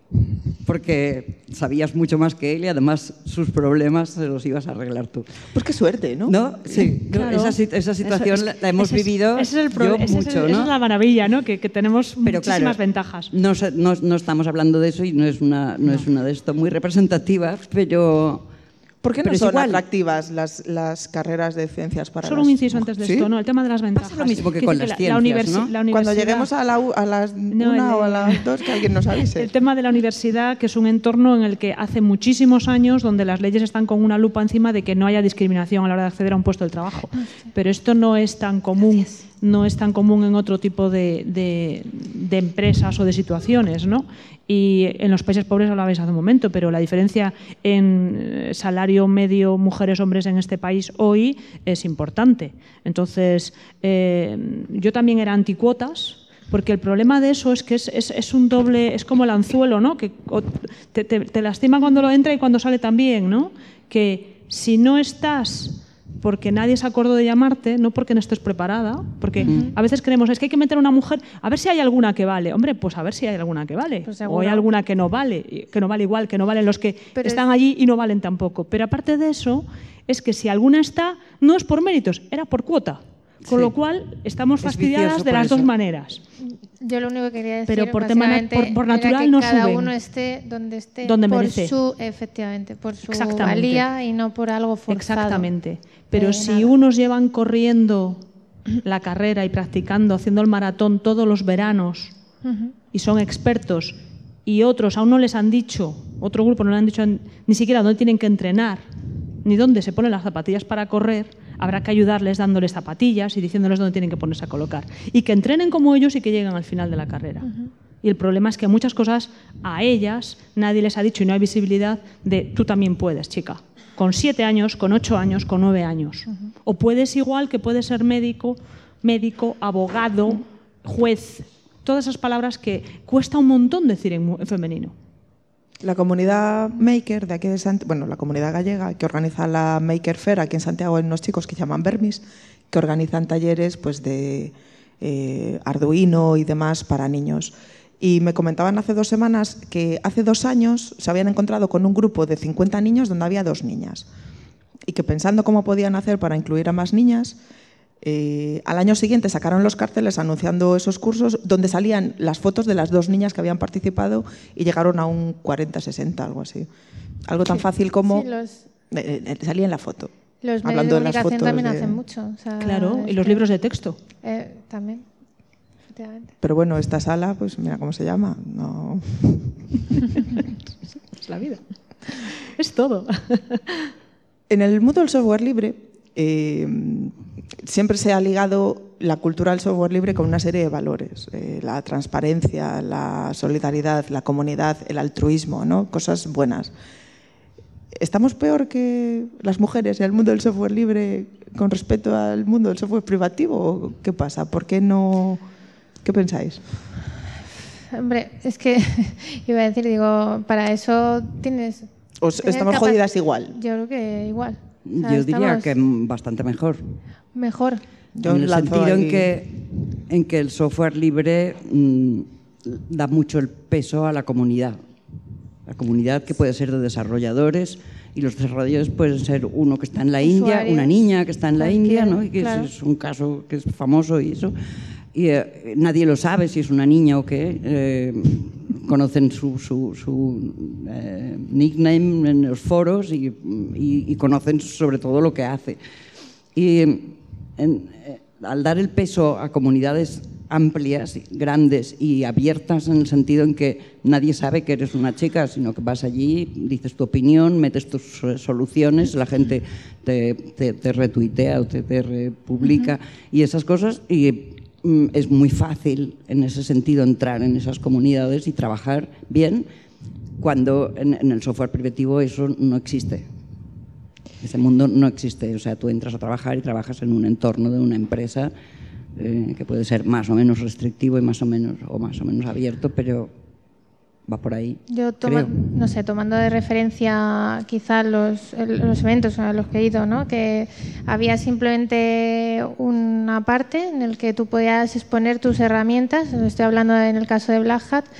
[SPEAKER 3] porque sabías mucho más que él y además sus problemas se los ibas a arreglar tú.
[SPEAKER 2] Pues qué suerte, ¿no?
[SPEAKER 3] ¿No? Sí, claro. Esa situación la hemos vivido
[SPEAKER 5] ese es el
[SPEAKER 3] mucho, ¿no?
[SPEAKER 5] Esa es la maravilla, ¿no? Que tenemos
[SPEAKER 3] pero
[SPEAKER 5] muchísimas
[SPEAKER 3] claro,
[SPEAKER 5] ventajas.
[SPEAKER 3] No estamos hablando de eso y no es una de esto muy representativa, pero...
[SPEAKER 2] ¿Por qué no son atractivas las carreras de ciencias para
[SPEAKER 5] Solo un inciso antes de esto, ¿no? El tema de las ventajas.
[SPEAKER 3] Pasa lo mismo que con las ciencias, ¿no?
[SPEAKER 2] Cuando lleguemos a las 1 o a las 2, que alguien nos avise.
[SPEAKER 5] El tema de la universidad, que es un entorno en el que hace muchísimos años donde las leyes están con una lupa encima de que no haya discriminación a la hora de acceder a un puesto de trabajo. Pero esto no es tan común. No es tan común en otro tipo de empresas o de situaciones, ¿no? Y en los países pobres hablabais hace un momento, pero la diferencia en salario medio mujeres-hombres en este país hoy es importante. Entonces, yo también era anticuotas, porque el problema de eso es que es un doble, es como el anzuelo, ¿no? Que te lastima cuando lo entra y cuando sale también, ¿no? Que si no estás porque nadie se acordó de llamarte, no porque no estés preparada, porque a veces creemos, es que hay que meter a una mujer, a ver si hay alguna que vale. Hombre, pues a ver si hay alguna que vale. Pues o hay alguna que no vale igual, que no valen los que están allí y no valen tampoco. Pero aparte de eso, es que si alguna está, no es por méritos, era por cuota. Con lo cual, estamos fastidiadas de las dos maneras.
[SPEAKER 4] Yo lo único que quería decir,
[SPEAKER 5] pero por natural
[SPEAKER 4] era que
[SPEAKER 5] no
[SPEAKER 4] cada
[SPEAKER 5] suben.
[SPEAKER 4] Uno esté donde
[SPEAKER 5] donde
[SPEAKER 4] por
[SPEAKER 5] merece.
[SPEAKER 4] Efectivamente, por su valía y no por algo forzado.
[SPEAKER 5] Exactamente. Pero si unos llevan corriendo la carrera y practicando, haciendo el maratón todos los veranos y son expertos, y otros aún no les han dicho, otro grupo no le han dicho ni siquiera dónde tienen que entrenar, ni dónde se ponen las zapatillas para correr, habrá que ayudarles dándoles zapatillas y diciéndoles dónde tienen que ponerse a colocar. Y que entrenen como ellos y que lleguen al final de la carrera. Y el problema es que muchas cosas a ellas nadie les ha dicho y no hay visibilidad de tú también puedes, chica. Con 7 años, con 8 años, con 9 años. O puedes igual que puedes ser médico, abogado, juez. Todas esas palabras que cuesta un montón decir en femenino.
[SPEAKER 2] La comunidad maker de aquí de Santiago, la comunidad gallega que organiza la Maker Fair aquí en Santiago, hay unos chicos que se llaman Vermis, que organizan talleres pues, de Arduino y demás para niños. Y me comentaban hace 2 semanas que hace 2 años se habían encontrado con un grupo de 50 niños donde había 2 niñas. Y que pensando cómo podían hacer para incluir a más niñas, al año siguiente sacaron los carteles anunciando esos cursos donde salían las fotos de las 2 niñas que habían participado y llegaron a un 40-60, algo así. Algo tan fácil como salía en la foto.
[SPEAKER 4] Los medios de comunicación también hacen mucho. O sea,
[SPEAKER 5] claro, y los libros de texto.
[SPEAKER 4] También, efectivamente.
[SPEAKER 2] Pero bueno, esta sala, pues mira cómo se llama. No.
[SPEAKER 5] Es la vida. Es todo.
[SPEAKER 2] En el mundo del software libre siempre se ha ligado la cultura del software libre con una serie de valores. La transparencia, la solidaridad, la comunidad, el altruismo, ¿no? Cosas buenas. ¿Estamos peor que las mujeres en el mundo del software libre con respecto al mundo del software privativo? ¿O qué pasa? ¿Por qué no? ¿Qué pensáis?
[SPEAKER 4] Hombre, es que iba a decir, digo, para eso tienes...
[SPEAKER 2] ¿Estamos jodidas igual?
[SPEAKER 4] Yo creo que igual. O sea,
[SPEAKER 3] yo diría que bastante mejor.
[SPEAKER 4] Mejor.
[SPEAKER 3] En el sentido en que el software libre da mucho el peso a la comunidad. La comunidad que puede ser de desarrolladores, y los desarrolladores pueden ser uno que está en la India, una niña que está en la India, ¿no? Y que claro, es un caso que es famoso y eso. Y nadie lo sabe si es una niña o qué. Conocen su nickname en los foros y conocen sobre todo lo que hace. Y al dar el peso a comunidades amplias, grandes y abiertas, en el sentido en que nadie sabe que eres una chica, sino que vas allí, dices tu opinión, metes tus soluciones, la gente te retuitea o te republica y esas cosas, y es muy fácil en ese sentido entrar en esas comunidades y trabajar bien, cuando en el software privativo eso no existe. Ese mundo no existe. O sea, tú entras a trabajar y trabajas en un entorno de una empresa que puede ser más o menos restrictivo y más o menos abierto, pero va por ahí. Yo
[SPEAKER 4] no sé, tomando de referencia quizás los eventos a los que he ido, ¿no? Que había simplemente una parte en el que tú podías exponer tus herramientas, estoy hablando en el caso de Black Hat,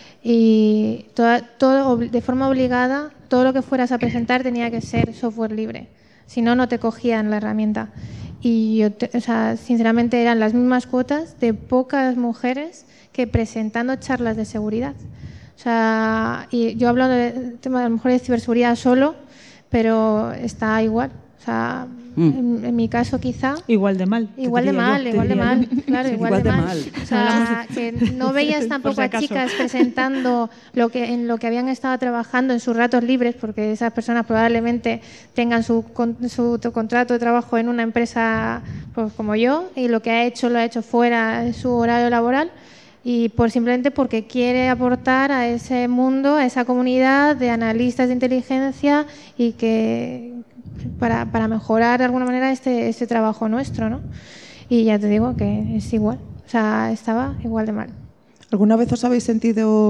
[SPEAKER 4] y todo de forma obligada, todo lo que fueras a presentar tenía que ser software libre, si no, no te cogían la herramienta. Y o sea, sinceramente eran las mismas cuotas de pocas mujeres que presentando charlas de seguridad. O sea, y yo hablo del tema de a lo mejor de ciberseguridad solo, pero está igual. O sea, en mi caso quizá...
[SPEAKER 5] Igual de mal.
[SPEAKER 4] Igual de mal, claro, igual de mal. O sea, que no veías tampoco a chicas presentando en lo que habían estado trabajando en sus ratos libres, porque esas personas probablemente tengan su contrato de trabajo en una empresa pues, como yo, y lo que lo ha hecho fuera de su horario laboral, y simplemente porque quiere aportar a ese mundo, a esa comunidad de analistas de inteligencia y que para mejorar de alguna manera este trabajo nuestro, ¿no? Y ya te digo que es igual, o sea, estaba igual de mal.
[SPEAKER 2] ¿Alguna vez os habéis sentido,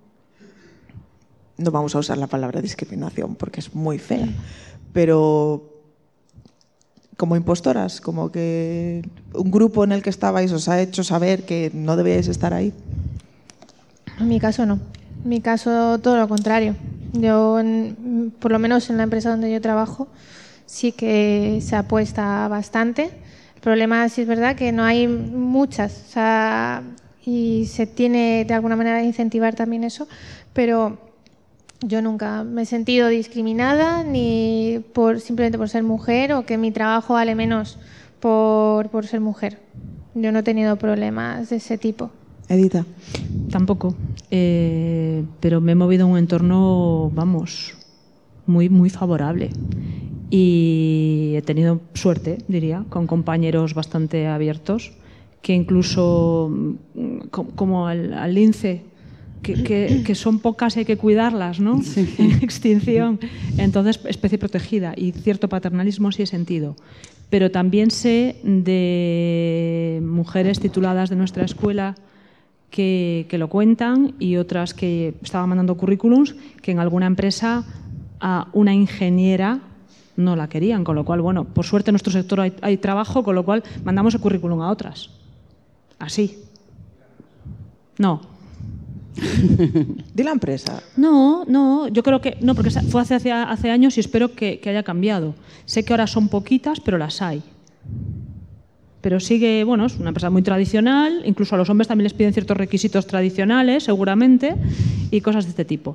[SPEAKER 2] no vamos a usar la palabra discriminación porque es muy fea, pero como impostoras, como que un grupo en el que estabais os ha hecho saber que no debíais estar ahí?
[SPEAKER 4] En mi caso no. En mi caso todo lo contrario. Yo, por lo menos en la empresa donde yo trabajo, sí que se apuesta bastante. El problema sí es verdad que no hay muchas, o sea, y se tiene de alguna manera de incentivar también eso, pero yo nunca me he sentido discriminada ni simplemente por ser mujer o que mi trabajo vale menos por ser mujer. Yo no he tenido problemas de ese tipo.
[SPEAKER 2] Edita.
[SPEAKER 5] Tampoco, pero me he movido en un entorno, vamos, muy, muy favorable. Y he tenido suerte, diría, con compañeros bastante abiertos, que incluso, como al lince, que son pocas y hay que cuidarlas, ¿no? Sí. En extinción. Entonces, especie protegida y cierto paternalismo sí he sentido. Pero también sé de mujeres tituladas de nuestra escuela que lo cuentan, y otras que estaban mandando currículums que en alguna empresa a una ingeniera no la querían, con lo cual, bueno, por suerte en nuestro sector hay trabajo, con lo cual mandamos el currículum a otras. Así. No.
[SPEAKER 2] ¿De la empresa?
[SPEAKER 5] No, yo creo que no, porque fue hace años y espero que haya cambiado. Sé que ahora son poquitas, pero las hay. Pero sigue, bueno, es una empresa muy tradicional, incluso a los hombres también les piden ciertos requisitos tradicionales, seguramente, y cosas de este tipo.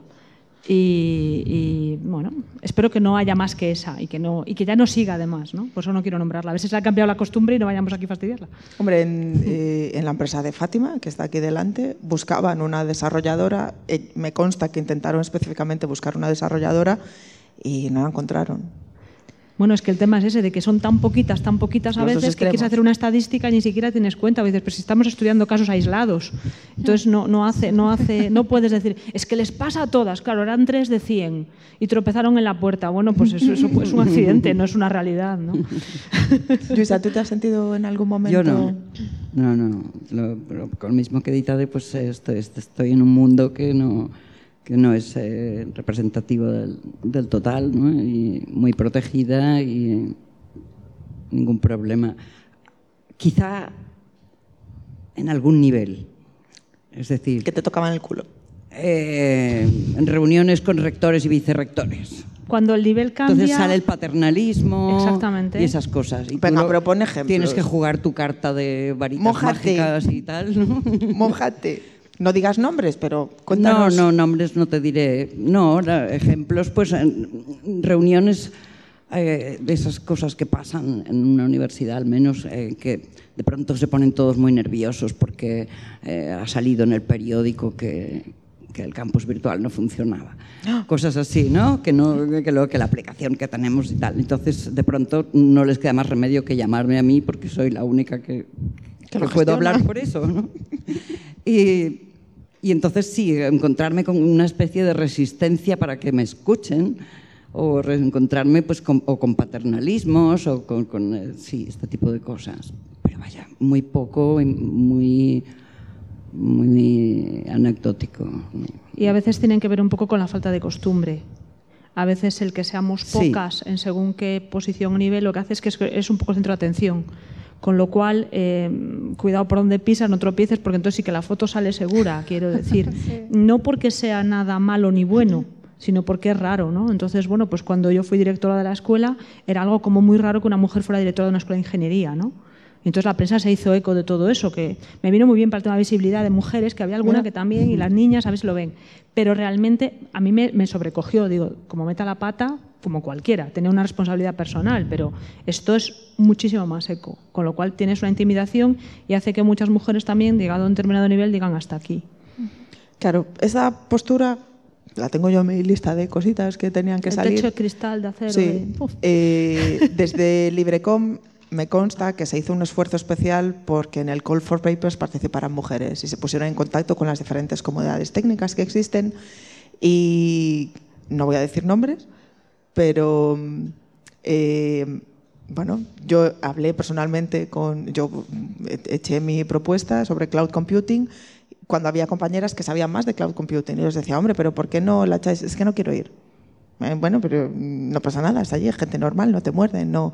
[SPEAKER 5] Y bueno, espero que no haya más que esa y que ya no siga además, ¿no? Por eso no quiero nombrarla. A veces se ha cambiado la costumbre y no vayamos aquí a fastidiarla.
[SPEAKER 2] Hombre, en la empresa de Fátima, que está aquí delante, buscaban una desarrolladora. Me consta que intentaron específicamente buscar una desarrolladora y no la encontraron.
[SPEAKER 5] Bueno, es que el tema es ese, de que son tan poquitas a veces que quieres hacer una estadística y ni siquiera tienes cuenta. O dices, pero si estamos estudiando casos aislados. Entonces no puedes decir, es que les pasa a todas. Claro, eran 3 de 100 y tropezaron en la puerta. Bueno, pues eso es un accidente, no es una realidad, ¿no?
[SPEAKER 2] Luisa, ¿tú te has sentido en algún momento...?
[SPEAKER 3] Yo no. Pero con lo mismo que Edita, pues estoy en un mundo que no es representativo del total, ¿no? Y muy protegida y ningún problema. Quizá en algún nivel, es decir...
[SPEAKER 2] Que te tocaban el culo.
[SPEAKER 3] En reuniones con rectores y vicerrectores.
[SPEAKER 5] Cuando el nivel cambia...
[SPEAKER 3] Entonces sale el paternalismo.
[SPEAKER 5] Exactamente.
[SPEAKER 3] Y esas cosas. Y
[SPEAKER 2] venga, pero pon ejemplos.
[SPEAKER 3] Tienes que jugar tu carta de varitas mágicas y tal, ¿no?
[SPEAKER 2] Mójate. No digas nombres, pero cuéntanos.
[SPEAKER 3] No, nombres no te diré. No, ejemplos, pues en reuniones de esas cosas que pasan en una universidad, al menos, que de pronto se ponen todos muy nerviosos porque ha salido en el periódico que el campus virtual no funcionaba. Cosas así, ¿no? Que la aplicación que tenemos y tal. Entonces, de pronto, no les queda más remedio que llamarme a mí porque soy la única que puedo hablar por eso, ¿no? Y entonces sí, encontrarme con una especie de resistencia para que me escuchen, o encontrarme pues con paternalismos o con sí, este tipo de cosas. Pero vaya, muy poco, muy anecdótico.
[SPEAKER 5] Y a veces tienen que ver un poco con la falta de costumbre. A veces el que seamos pocas en según qué posición o nivel lo que hace es que es un poco el centro de atención. Con lo cual, cuidado por donde pisas, no tropieces, porque entonces sí que la foto sale segura, quiero decir. Sí. No porque sea nada malo ni bueno, sino porque es raro, ¿no? Entonces, bueno, pues cuando yo fui directora de la escuela, era algo como muy raro que una mujer fuera directora de una escuela de ingeniería, ¿no? Y entonces la prensa se hizo eco de todo eso, que me vino muy bien para el tema de visibilidad de mujeres, que había alguna que también, y las niñas a veces lo ven. Pero realmente a mí me sobrecogió, digo, como meta la pata, como cualquiera, tenía una responsabilidad personal, pero esto es muchísimo más eco, con lo cual tienes una intimidación y hace que muchas mujeres también, llegado a un determinado nivel, digan hasta aquí.
[SPEAKER 2] Claro, esa postura la tengo yo en mi lista de cositas que tenían que salir.
[SPEAKER 5] El techo de cristal de acero.
[SPEAKER 2] Sí. Desde Librecom me consta que se hizo un esfuerzo especial porque en el Call for Papers participaran mujeres y se pusieron en contacto con las diferentes comunidades técnicas que existen, y no voy a decir nombres, pero bueno, yo hablé personalmente yo eché mi propuesta sobre cloud computing cuando había compañeras que sabían más de cloud computing y yo les decía, hombre, pero ¿por qué no la echáis? Es que no quiero ir. Bueno, pero no pasa nada, está allí, gente normal, no te muerden, no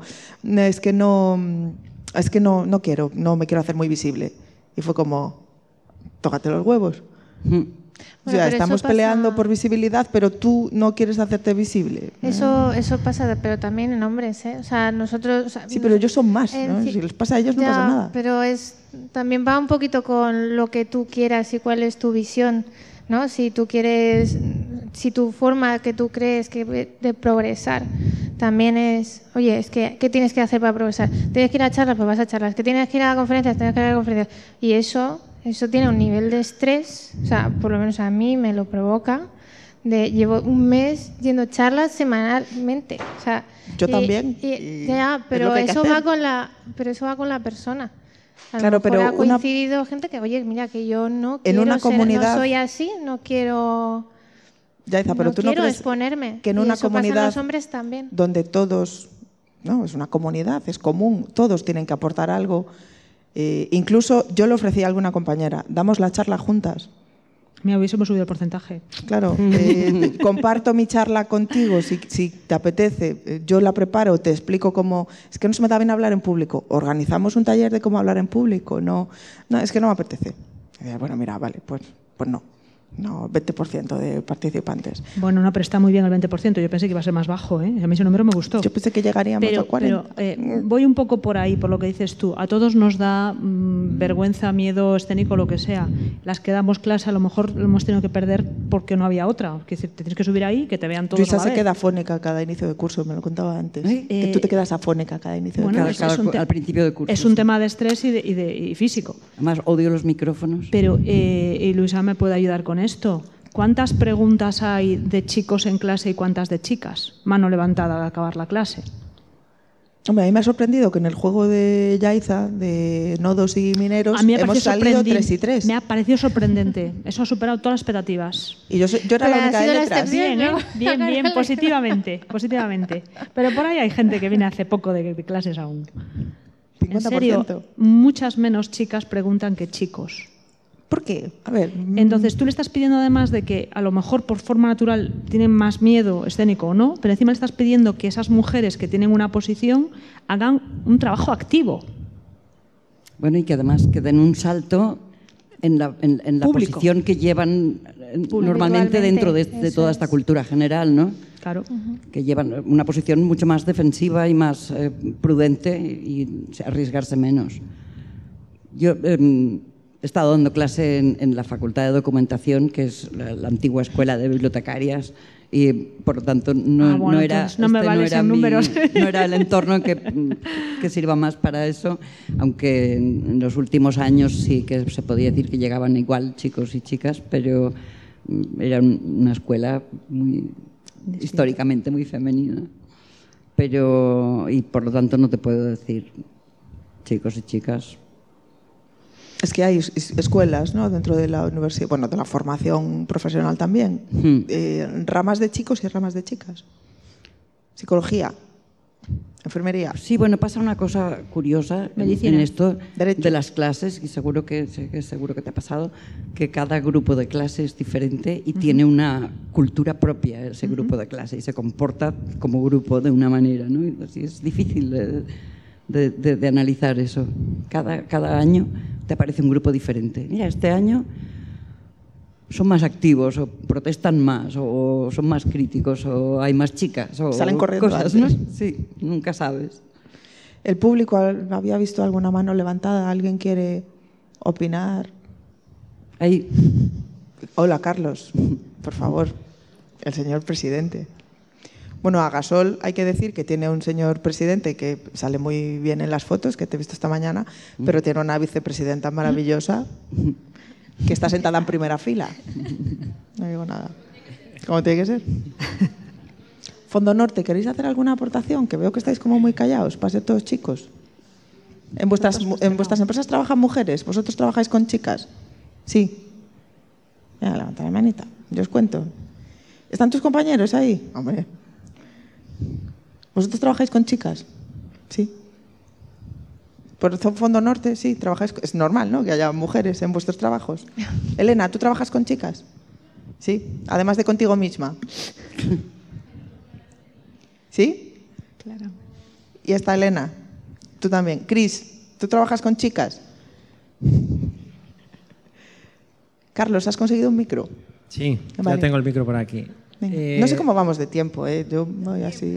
[SPEAKER 2] quiero, no me quiero hacer muy visible. Y fue como, tócate los huevos. O sea, estamos peleando por visibilidad, pero tú no quieres hacerte visible.
[SPEAKER 4] Eso pasa, pero también en hombres, ¿eh? O sea, nosotros... O sea,
[SPEAKER 2] sí, pero ellos son más, ¿no? Si les pasa a ellos no pasa nada.
[SPEAKER 4] Pero también va un poquito con lo que tú quieras y cuál es tu visión, ¿no? Si tu forma que tú crees que de progresar también es, oye, es que, ¿qué tienes que hacer para progresar? Tienes que ir a charlas, pues vas a charlas. ¿Que tienes que ir a conferencias? Tienes que ir a conferencias. Y eso tiene un nivel de estrés, o sea, por lo menos a mí me lo provoca. Llevo un mes yendo charlas semanalmente. O sea,
[SPEAKER 2] yo también.
[SPEAKER 4] Ya, pero eso va con la persona. Claro, pero ha coincidido gente que, oye, mira, que yo no quiero no soy así, no quiero...
[SPEAKER 2] Yaiza, pero tú no crees
[SPEAKER 4] exponerme.
[SPEAKER 2] Que en una
[SPEAKER 4] eso
[SPEAKER 2] comunidad
[SPEAKER 4] pasa en los hombres también.
[SPEAKER 2] Donde todos, no, es una comunidad, es común, todos tienen que aportar algo. Incluso yo le ofrecí a alguna compañera, damos la charla juntas.
[SPEAKER 5] Me hubiésemos subido el porcentaje.
[SPEAKER 2] Claro, comparto mi charla contigo si te apetece. Yo la preparo, te explico cómo... Es que no se me da bien hablar en público. Organizamos un taller de cómo hablar en público. No, es que no me apetece. Bueno, mira, vale, pues no. No, 20% de participantes.
[SPEAKER 5] Bueno, no, pero está muy bien el 20%. Yo pensé que iba a ser más bajo, ¿eh? A mí ese número me gustó.
[SPEAKER 2] Yo pensé que llegaríamos a 40.
[SPEAKER 5] Pero voy un poco por ahí, por lo que dices tú. A todos nos da vergüenza, miedo escénico, lo que sea. Las que damos clase a lo mejor lo hemos tenido que perder porque no había otra. Es decir, te tienes que subir ahí, que te vean todos.
[SPEAKER 2] Luisa se queda afónica cada inicio de curso, me lo contaba antes. Que tú te quedas afónica cada inicio de curso.
[SPEAKER 3] Al principio de curso.
[SPEAKER 5] Es un tema de estrés y físico.
[SPEAKER 3] Además, odio los micrófonos.
[SPEAKER 5] Pero, y Luisa me puede ayudar con esto. ¿Cuántas preguntas hay de chicos en clase y cuántas de chicas? Mano levantada al acabar la clase.
[SPEAKER 2] Hombre, a mí me ha sorprendido que en el juego de Yaiza, de nodos y mineros, hemos salido 3 y 3.
[SPEAKER 5] Me ha parecido sorprendente. Eso ha superado todas las expectativas.
[SPEAKER 2] Y yo era la única de letras.
[SPEAKER 5] Bien, positivamente. Pero por ahí hay gente que viene hace poco de clases aún.
[SPEAKER 2] 50%.
[SPEAKER 5] En serio, muchas menos chicas preguntan que chicos.
[SPEAKER 2] ¿Por qué? A ver.
[SPEAKER 5] Entonces, tú le estás pidiendo además de que a lo mejor por forma natural tienen más miedo escénico o no, pero encima le estás pidiendo que esas mujeres que tienen una posición hagan un trabajo activo.
[SPEAKER 3] Bueno, y que además que den un salto en la posición que llevan normalmente dentro de toda esta cultura general, ¿no?
[SPEAKER 5] Claro.
[SPEAKER 3] Que llevan una posición mucho más defensiva y más prudente y arriesgarse menos. Yo... he estado dando clase en la Facultad de Documentación, que es la antigua escuela de bibliotecarias, y por lo tanto no era el entorno que sirva más para eso, aunque en los últimos años sí que se podía decir que llegaban igual chicos y chicas, pero era una escuela históricamente muy femenina. Y por lo tanto no te puedo decir chicos y chicas.
[SPEAKER 2] Es que hay escuelas, ¿no?, dentro de la universidad, bueno, de la formación profesional también, ramas de chicos y ramas de chicas. Psicología, enfermería.
[SPEAKER 3] Sí, bueno, pasa una cosa curiosa en esto de las clases, y seguro que te ha pasado, que cada grupo de clase es diferente y tiene una cultura propia ese grupo de clase y se comporta como grupo de una manera, ¿no? Y así es difícil de analizar eso. Cada año te aparece un grupo diferente. Mira, este año son más activos, o protestan más, o son más críticos, o hay más chicas, o
[SPEAKER 2] salen corriendo
[SPEAKER 3] cosas, ¿no? Sí, nunca sabes.
[SPEAKER 2] ¿El público había visto alguna mano levantada? ¿Alguien quiere opinar?
[SPEAKER 3] Ahí.
[SPEAKER 2] Hola, Carlos, por favor, el señor presidente. Bueno, a Gasol hay que decir que tiene un señor presidente que sale muy bien en las fotos, que te he visto esta mañana, pero tiene una vicepresidenta maravillosa que está sentada en primera fila. No digo nada. ¿Cómo tiene que ser? Fondo Norte, ¿queréis hacer alguna aportación? Que veo que estáis como muy callados, para ser todos chicos. ¿En vuestras empresas trabajan mujeres? ¿Vosotros trabajáis con chicas? Sí. Mira, levanta la manita, yo os cuento. ¿Están tus compañeros ahí? Hombre. ¿Vosotros trabajáis con chicas? Sí. ¿Por Fondo Norte? Sí, trabajáis. Es normal, ¿no?, que haya mujeres en vuestros trabajos. Elena, ¿tú trabajas con chicas? Sí, además de contigo misma. ¿Sí?
[SPEAKER 5] Claro.
[SPEAKER 2] Y esta Elena, tú también. Cris, ¿tú trabajas con chicas? Carlos, ¿has conseguido un micro?
[SPEAKER 6] Sí,
[SPEAKER 2] vale.
[SPEAKER 6] Ya tengo el micro por aquí.
[SPEAKER 2] No sé cómo vamos de tiempo, yo voy así.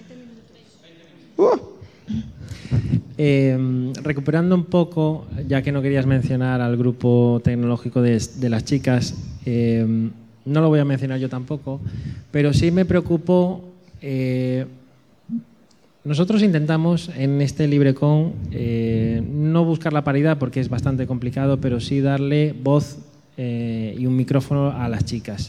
[SPEAKER 6] Recuperando un poco, ya que no querías mencionar al grupo tecnológico de las chicas, no lo voy a mencionar yo tampoco, pero sí me preocupó nosotros intentamos en este LibreCon no buscar la paridad porque es bastante complicado, pero sí darle voz y un micrófono a las chicas,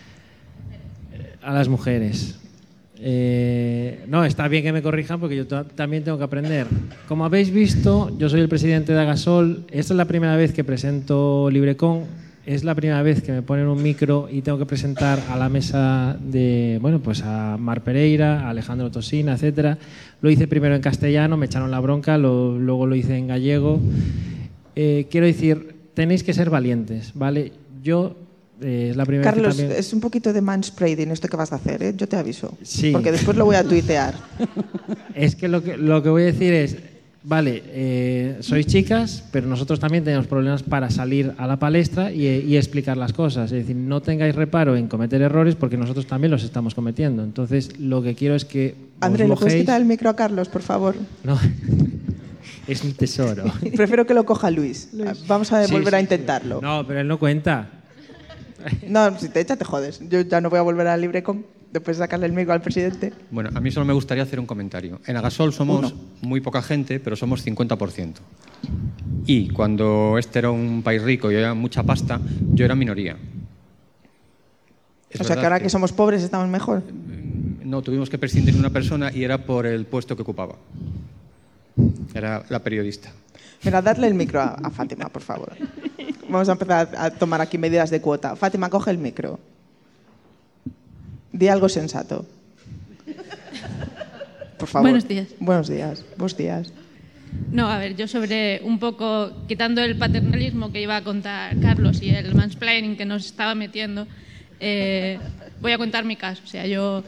[SPEAKER 6] a las mujeres. No, está bien que me corrijan porque yo también tengo que aprender. Como habéis visto, yo soy el presidente de Agasol. Esta es la primera vez que presento LibreCon. Es la primera vez que me ponen un micro y tengo que presentar a la mesa de, bueno, pues a Mar Pereira, a Alejandro Tosina, etcétera. Lo hice primero en castellano, me echaron la bronca, luego lo hice en gallego. Quiero decir, tenéis que ser valientes, ¿vale? Yo es la primera
[SPEAKER 2] Carlos,
[SPEAKER 6] vez que también...
[SPEAKER 2] es un poquito de manspreading esto que vas a hacer, ¿eh? Yo te aviso.
[SPEAKER 6] Sí.
[SPEAKER 2] Porque después lo voy a tuitear.
[SPEAKER 6] Es que lo que voy a decir es, vale, sois chicas, pero nosotros también tenemos problemas para salir a la palestra y explicar las cosas. Es decir, no tengáis reparo en cometer errores porque nosotros también los estamos cometiendo. Entonces, lo que quiero es que
[SPEAKER 2] André, ¿le puedes quitar el micro a Carlos, por favor?
[SPEAKER 6] No, es un tesoro.
[SPEAKER 2] Prefiero que lo coja Luis. Vamos a volver a intentarlo.
[SPEAKER 6] No, pero él no cuenta.
[SPEAKER 2] No, si te echa te jodes. Yo ya no voy a volver al LibreCon después de sacarle el micro al presidente.
[SPEAKER 7] Bueno, a mí solo me gustaría hacer un comentario. En Agasol somos muy poca gente, pero somos 50%. Y cuando este era un país rico y había mucha pasta, yo era minoría.
[SPEAKER 2] O sea, que ahora que somos pobres estamos mejor.
[SPEAKER 7] No, tuvimos que prescindir de una persona y era por el puesto que ocupaba. Era la periodista.
[SPEAKER 2] Mira, darle el micro a Fátima, por favor. Vamos a empezar a tomar aquí medidas de cuota. Fátima, coge el micro. Di algo sensato. Por favor.
[SPEAKER 8] Buenos días.
[SPEAKER 2] Buenos días. Buenos días.
[SPEAKER 8] No, a ver, yo sobre un poco, quitando el paternalismo que iba a contar Carlos y el mansplaining que nos estaba metiendo, voy a contar mi caso. O sea, yo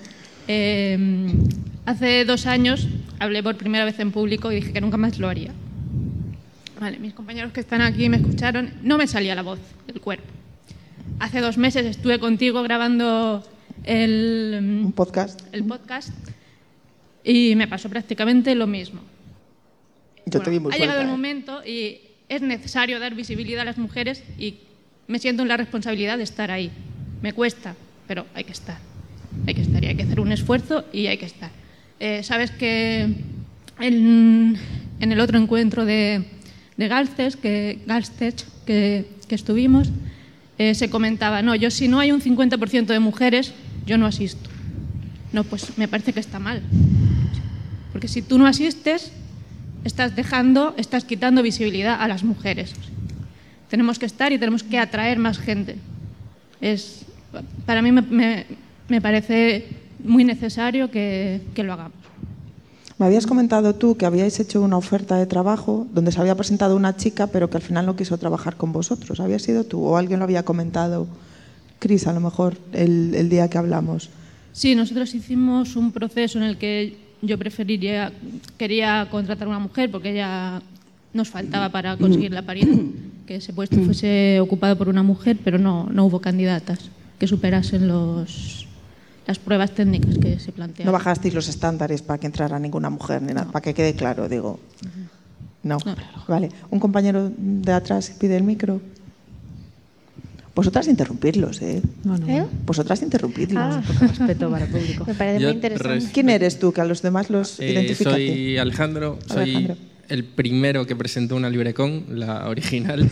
[SPEAKER 8] hace 2 años hablé por primera vez en público y dije que nunca más lo haría. Vale, mis compañeros que están aquí me escucharon, no me salía la voz del cuerpo. Hace 2 meses estuve contigo grabando el
[SPEAKER 2] podcast
[SPEAKER 8] y me pasó prácticamente lo mismo.
[SPEAKER 2] Yo te vi muy
[SPEAKER 8] ha llegado el
[SPEAKER 2] suelta,
[SPEAKER 8] momento y es necesario dar visibilidad a las mujeres y me siento en la responsabilidad de estar ahí. Me cuesta, pero hay que estar. Hay que estar y hay que hacer un esfuerzo y hay que estar. Sabes que en el otro encuentro de Galstech que estuvimos, se comentaba, no, yo si no hay un 50% de mujeres, yo no asisto. No, pues me parece que está mal. Porque si tú no asistes, estás quitando visibilidad a las mujeres. Tenemos que estar y tenemos que atraer más gente. Para mí me parece muy necesario que lo hagamos.
[SPEAKER 2] Me habías comentado tú que habíais hecho una oferta de trabajo donde se había presentado una chica, pero que al final no quiso trabajar con vosotros. ¿Había sido tú o alguien lo había comentado? Cris, a lo mejor, el día que hablamos.
[SPEAKER 8] Sí, nosotros hicimos un proceso en el que yo quería contratar a una mujer porque ella nos faltaba para conseguir la paridad, que ese puesto fuese ocupado por una mujer, pero no hubo candidatas que superasen las pruebas técnicas que se planteaban.
[SPEAKER 2] No bajasteis los estándares para que entrara ninguna mujer, ni nada, para que quede claro, digo. No. Vale. Un compañero de atrás pide el micro. Vosotras interrumpirlos, ¿eh?
[SPEAKER 5] No.
[SPEAKER 2] Vosotras interrumpirlos.
[SPEAKER 5] Poco respeto para el público.
[SPEAKER 9] Me parece muy interesante.
[SPEAKER 2] ¿Quién eres tú? Que a los demás los identificas.
[SPEAKER 10] Soy Alejandro, soy el primero que presentó una LibreCon, la original.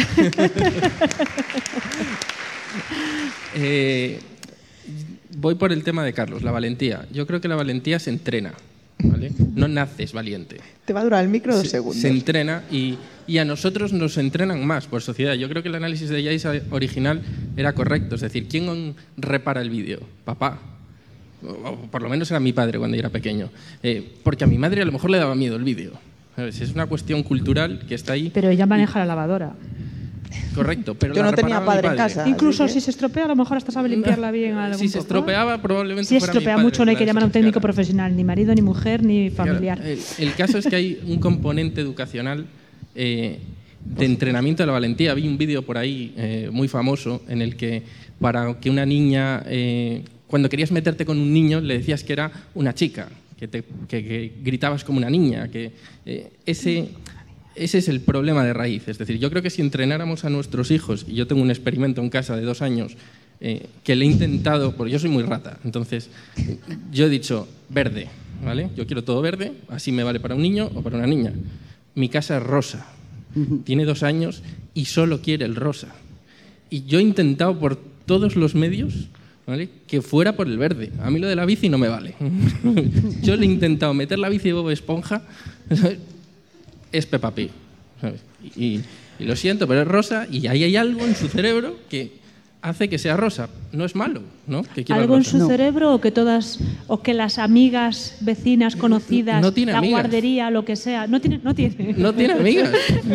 [SPEAKER 10] Voy por el tema de Carlos, la valentía. Yo creo que la valentía se entrena, ¿vale? No naces valiente.
[SPEAKER 2] Te va a durar el micro 2 segundos.
[SPEAKER 10] Se entrena y a nosotros nos entrenan más por sociedad. Yo creo que el análisis de Yaisa original era correcto. Es decir, ¿quién repara el vídeo? Papá. O por lo menos era mi padre cuando yo era pequeño. Porque a mi madre a lo mejor le daba miedo el vídeo. Es una cuestión cultural que está ahí.
[SPEAKER 5] Pero ella maneja la lavadora.
[SPEAKER 10] Correcto, pero
[SPEAKER 2] yo no tenía padre en casa.
[SPEAKER 5] Incluso si se estropea, a lo mejor hasta sabe limpiarla bien.
[SPEAKER 10] Si se estropeaba, probablemente
[SPEAKER 5] si
[SPEAKER 10] fuera
[SPEAKER 5] estropea
[SPEAKER 10] mi padre,
[SPEAKER 5] mucho, no hay que llamar a un técnico profesional, ni marido, ni mujer, ni familiar.
[SPEAKER 10] Claro, el caso es que hay un componente educacional de entrenamiento de la valentía. Vi un vídeo por ahí muy famoso en el que para que una niña, cuando querías meterte con un niño, le decías que era una chica, que gritabas como una niña, que ese es el problema de raíz. Es decir, yo creo que si entrenáramos a nuestros hijos, y yo tengo un experimento en casa de 2 años, que le he intentado, porque yo soy muy rata, entonces yo he dicho verde, ¿vale? Yo quiero todo verde, así me vale para un niño o para una niña. Mi casa es rosa, tiene 2 años y solo quiere el rosa. Y yo he intentado por todos los medios, ¿vale?, que fuera por el verde. A mí lo de la bici no me vale. Yo le he intentado meter la bici de Bob Esponja, ¿sabes? Es Peppa Pig, ¿sabes? Y lo siento, pero es rosa y ahí hay algo en su cerebro que hace que sea rosa. No es malo, ¿no? Que quiera
[SPEAKER 5] ¿Algo en
[SPEAKER 10] rosa.
[SPEAKER 5] su cerebro o que las amigas, vecinas, conocidas,
[SPEAKER 10] no tiene
[SPEAKER 5] la
[SPEAKER 10] amigas.
[SPEAKER 5] guardería, lo que sea? No tiene
[SPEAKER 10] amigas.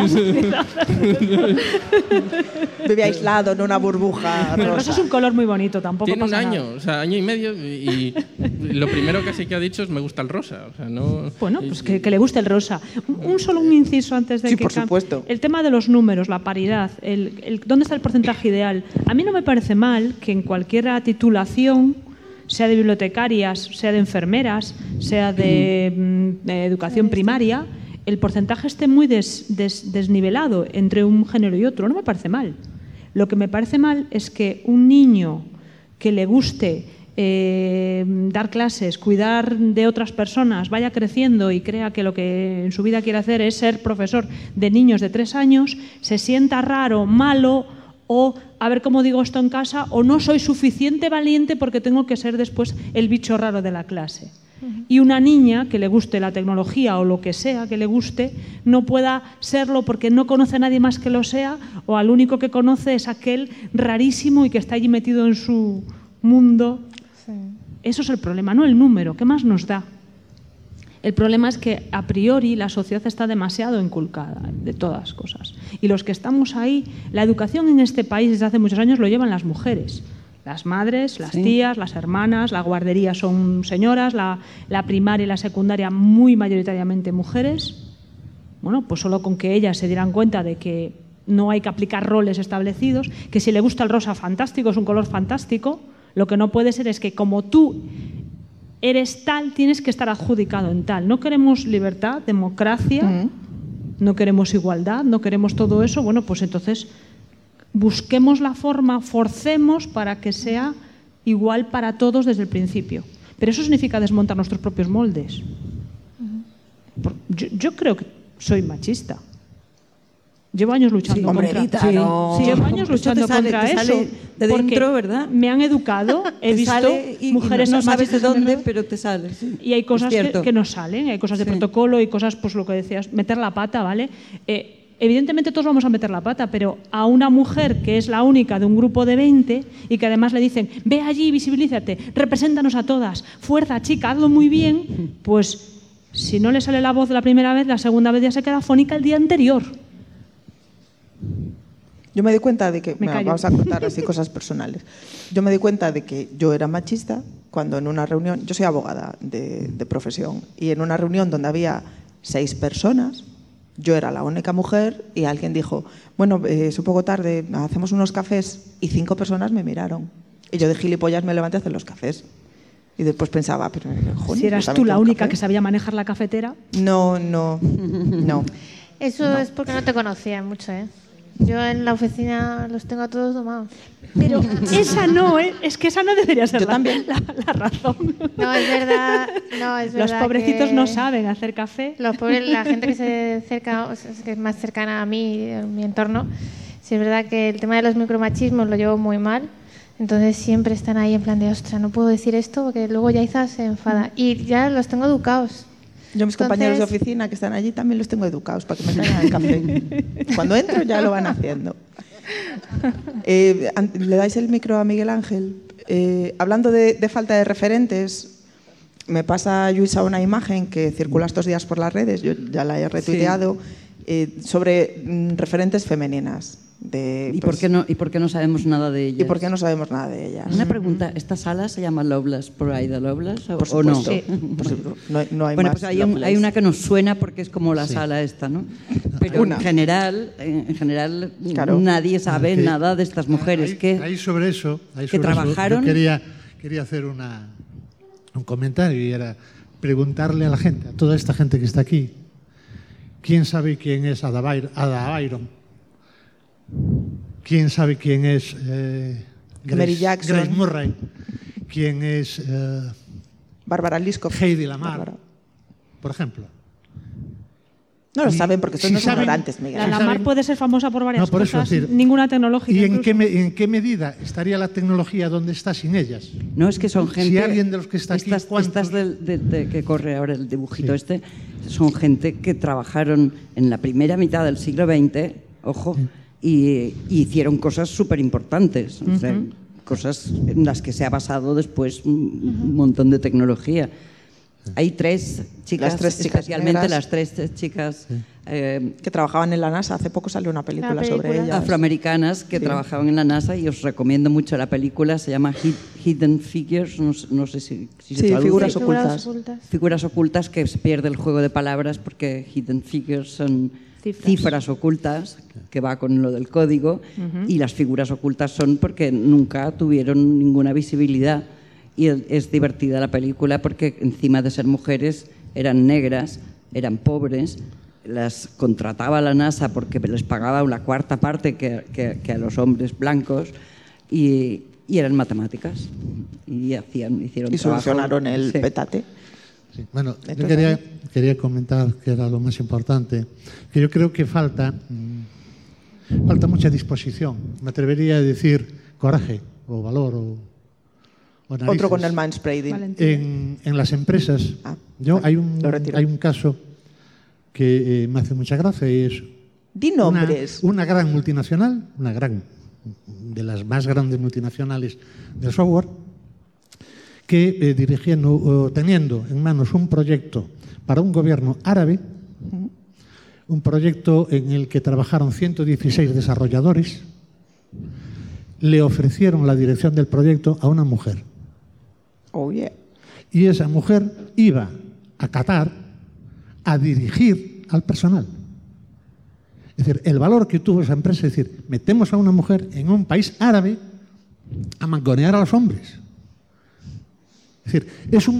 [SPEAKER 2] Vive aislado en una burbuja
[SPEAKER 5] El rosa
[SPEAKER 2] rosa.
[SPEAKER 5] es un color muy bonito, tampoco
[SPEAKER 10] Tiene un
[SPEAKER 5] pasa
[SPEAKER 10] año,
[SPEAKER 5] nada.
[SPEAKER 10] o sea, año y medio, y lo primero casi que ha dicho es me gusta el rosa. O sea, no,
[SPEAKER 5] Bueno, pues que le guste el rosa. Un inciso antes de
[SPEAKER 2] Sí,
[SPEAKER 5] que...
[SPEAKER 2] por supuesto.
[SPEAKER 5] El tema de los números, la paridad, ¿dónde está el porcentaje ideal? A mí no me parece mal que en cualquier titulación, sea de bibliotecarias, sea de enfermeras, sea de educación primaria, el porcentaje esté muy desnivelado entre un género y otro. No me parece mal. Lo que me parece mal es que un niño que le guste dar clases, cuidar de otras personas, vaya creciendo y crea que lo que en su vida quiere hacer es ser profesor de niños de 3 años, se sienta raro, malo, o a ver cómo digo esto en casa, o no soy suficiente valiente porque tengo que ser después el bicho raro de la clase. Y una niña que le guste la tecnología o lo que sea que le guste, no pueda serlo porque no conoce a nadie más que lo sea, o al único que conoce es aquel rarísimo y que está allí metido en su mundo.
[SPEAKER 4] Sí.
[SPEAKER 5] Eso es el problema, no el número. ¿Qué más nos da? El problema es que a priori la sociedad está demasiado inculcada de todas las cosas. Y los que estamos ahí, la educación en este país desde hace muchos años lo llevan las mujeres. Las madres, las tías, las hermanas, la guardería son señoras, la primaria y la secundaria muy mayoritariamente mujeres. Bueno, pues solo con que ellas se dieran cuenta de que no hay que aplicar roles establecidos, que si le gusta el rosa, fantástico, es un color fantástico. Lo que no puede ser es que como tú eres tal, tienes que estar adjudicado en tal. No queremos libertad, democracia, no queremos igualdad, no queremos todo eso. Bueno, pues entonces busquemos la forma, forcemos para que sea igual para todos desde el principio. Pero eso significa desmontar nuestros propios moldes. Yo creo que soy machista. Llevo años luchando
[SPEAKER 3] hombre,
[SPEAKER 5] contra
[SPEAKER 3] Rita, no.
[SPEAKER 5] llevo años luchando contra
[SPEAKER 3] te
[SPEAKER 5] eso.
[SPEAKER 3] sale de dentro,
[SPEAKER 5] porque
[SPEAKER 3] ¿verdad?
[SPEAKER 5] me han educado, he
[SPEAKER 3] Te
[SPEAKER 5] visto
[SPEAKER 3] sale y
[SPEAKER 5] mujeres
[SPEAKER 3] no sabes de
[SPEAKER 5] machistas
[SPEAKER 3] dónde,
[SPEAKER 5] en el-
[SPEAKER 3] pero te sale. Sí.
[SPEAKER 5] y hay cosas
[SPEAKER 3] Es cierto.
[SPEAKER 5] que no salen, hay cosas de
[SPEAKER 3] Sí.
[SPEAKER 5] protocolo y cosas, pues lo que decías, meter la pata, ¿vale? Evidentemente todos vamos a meter la pata, pero a una mujer que es la única de un grupo de 20 y que además le dicen, ve allí, visibilízate, represéntanos a todas, fuerza, chica, hazlo muy bien, pues si no le sale la voz la primera vez, la segunda vez ya se queda fónica el día anterior.
[SPEAKER 2] Yo me di cuenta de que,
[SPEAKER 5] Me callo.
[SPEAKER 2] vamos a contar así cosas personales. Yo me di cuenta de que yo era machista cuando en una reunión, yo soy abogada de profesión, y en una reunión donde había 6 personas, yo era la única mujer y alguien dijo, bueno, es un poco tarde, hacemos unos cafés, y 5 personas me miraron. Y yo de gilipollas me levanté a hacer los cafés. Y después pensaba, pero joder,
[SPEAKER 5] Si eras
[SPEAKER 2] pues,
[SPEAKER 5] tú la
[SPEAKER 2] ¿un
[SPEAKER 5] única
[SPEAKER 2] café?
[SPEAKER 5] que sabía manejar la cafetera.
[SPEAKER 2] No.
[SPEAKER 4] Eso es porque no te conocían mucho, ¿eh? Yo en la oficina los tengo a todos domados.
[SPEAKER 5] Pero esa no, es que esa no debería ser
[SPEAKER 2] Yo también.
[SPEAKER 5] la razón.
[SPEAKER 4] No, es verdad. No, es
[SPEAKER 5] Los
[SPEAKER 4] verdad
[SPEAKER 5] pobrecitos
[SPEAKER 4] que
[SPEAKER 5] no saben hacer café.
[SPEAKER 4] Los pobres, la gente que se cerca, o sea, que es más cercana a mí, en mi entorno, sí es verdad que el tema de los micromachismos lo llevo muy mal. Entonces siempre están ahí en plan de, ostras, no puedo decir esto porque luego Yaiza se enfada. Y ya los tengo educados.
[SPEAKER 2] Yo mis compañeros de oficina que están allí también los tengo educados para que me traigan el café. Cuando entro ya lo van haciendo. Le dais el micro a Miguel Ángel. Hablando de falta de referentes, me pasa Luisa una imagen que circula estos días por las redes, yo ya la he retuiteado, sobre referentes femeninas.
[SPEAKER 3] ¿Y por qué no sabemos nada de ellas?
[SPEAKER 2] ¿Y por qué no sabemos nada de ellas?
[SPEAKER 3] Una pregunta, ¿esta sala se llama Loveless por ahí de Loveless
[SPEAKER 2] Por
[SPEAKER 3] o no?
[SPEAKER 2] supuesto. No hay
[SPEAKER 3] Bueno,
[SPEAKER 2] más
[SPEAKER 3] pues hay
[SPEAKER 2] Loveless.
[SPEAKER 3] una que nos suena porque es como la sala esta, ¿no? Pero en general
[SPEAKER 2] Claro.
[SPEAKER 3] nadie sabe
[SPEAKER 9] Que-
[SPEAKER 3] nada de estas mujeres
[SPEAKER 9] Ahí sobre eso,
[SPEAKER 3] trabajaron.
[SPEAKER 9] yo quería hacer un comentario y era preguntarle a la gente, a toda esta gente que está aquí, ¿quién sabe quién es Ada Byron? ¿Quién sabe quién es
[SPEAKER 2] Mary Jackson.
[SPEAKER 9] Grace Murray, quién es
[SPEAKER 2] Bárbara Liskov.
[SPEAKER 9] Heidi Lamar, por ejemplo.
[SPEAKER 2] No lo saben porque son
[SPEAKER 9] saben,
[SPEAKER 2] ignorantes, Miguel.
[SPEAKER 5] La Lamar puede ser famosa por varias
[SPEAKER 9] por eso
[SPEAKER 5] cosas,
[SPEAKER 9] decir,
[SPEAKER 5] ninguna tecnológica.
[SPEAKER 9] ¿Y en qué medida estaría la tecnología donde está sin ellas?
[SPEAKER 3] No, es que son gente...
[SPEAKER 9] Si alguien de los que está aquí...
[SPEAKER 3] Estas que corre ahora el dibujito son gente que trabajaron en la primera mitad del siglo XX, ojo, y hicieron cosas súper importantes, o sea, cosas en las que se ha basado después un montón de tecnología. Hay tres chicas, especialmente
[SPEAKER 2] negras,
[SPEAKER 3] las tres chicas
[SPEAKER 2] que trabajaban en la NASA. Hace poco salió una película sobre ellas.
[SPEAKER 3] Afroamericanas que trabajaban en la NASA, y os recomiendo mucho la película. Se llama Hidden Figures, no sé si se traduce.
[SPEAKER 2] Figuras ocultas.
[SPEAKER 3] Figuras ocultas, que se pierde el juego de palabras porque Hidden Figures son cifras ocultas, que va con lo del código, y las figuras ocultas son porque nunca tuvieron ninguna visibilidad. Y es divertida la película porque encima de ser mujeres eran negras, eran pobres, las contrataba la NASA porque les pagaba una cuarta parte que a los hombres blancos, y eran matemáticas y hicieron
[SPEAKER 2] y solucionaron el petate.
[SPEAKER 9] Sí. Bueno, yo quería comentar que era lo más importante, que yo creo que falta mucha disposición, me atrevería a decir coraje o valor o
[SPEAKER 2] otro con el manspreading.
[SPEAKER 9] En las empresas, hay un caso que me hace mucha gracia, y es
[SPEAKER 2] Di nombres.
[SPEAKER 9] Una gran multinacional, de las más grandes multinacionales del software, que teniendo en manos un proyecto para un gobierno árabe, un proyecto en el que trabajaron 116 desarrolladores, le ofrecieron la dirección del proyecto a una mujer.
[SPEAKER 2] Oh, yeah.
[SPEAKER 9] Y esa mujer iba a Qatar a dirigir al personal. Es decir, el valor que tuvo esa empresa, es decir, metemos a una mujer en un país árabe a mangonear a los hombres. Es decir,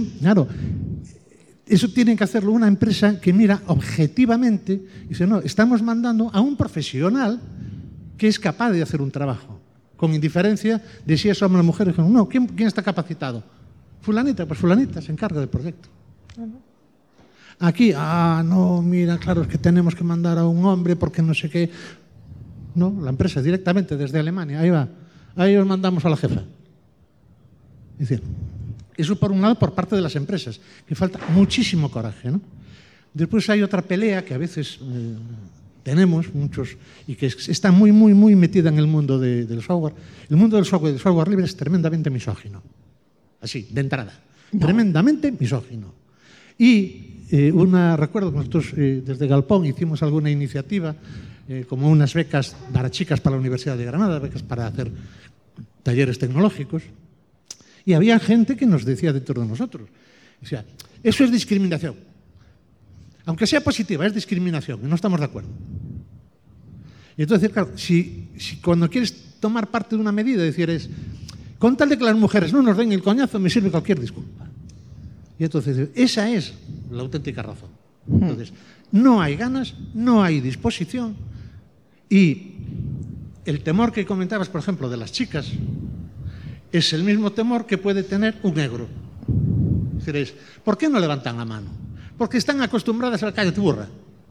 [SPEAKER 9] eso tiene que hacerlo una empresa que mira objetivamente y dice, no, estamos mandando a un profesional que es capaz de hacer un trabajo, con indiferencia de si es hombre o mujer. Dijeron, no, ¿quién está capacitado? Fulanita, pues fulanita se encarga del proyecto. Aquí, no, mira, claro, es que tenemos que mandar a un hombre porque no sé qué. No, la empresa directamente desde Alemania, ahí va, ahí os mandamos a la jefa. Es decir, eso por un lado por parte de las empresas, que falta muchísimo coraje, ¿no? Después hay otra pelea que a veces tenemos muchos y que está muy, muy, muy metida en el mundo del software. El mundo del software libre es tremendamente misógino. Así, de entrada. Tremendamente misógino. Y recuerdo que nosotros desde Galpón hicimos alguna iniciativa, como unas becas para chicas para la Universidad de Granada, becas para hacer talleres tecnológicos, y había gente que nos decía dentro de nosotros, decía, eso es discriminación. Aunque sea positiva, es discriminación, y no estamos de acuerdo. Y entonces, claro, si cuando quieres tomar parte de una medida, decir es, con tal de que las mujeres no nos den el coñazo, me sirve cualquier disculpa. Y entonces, esa es la auténtica razón. Entonces, no hay ganas, no hay disposición, y el temor que comentabas, por ejemplo, de las chicas, es el mismo temor que puede tener un negro. Es decir, ¿por qué no levantan la mano? Porque están acostumbradas al cállate burra.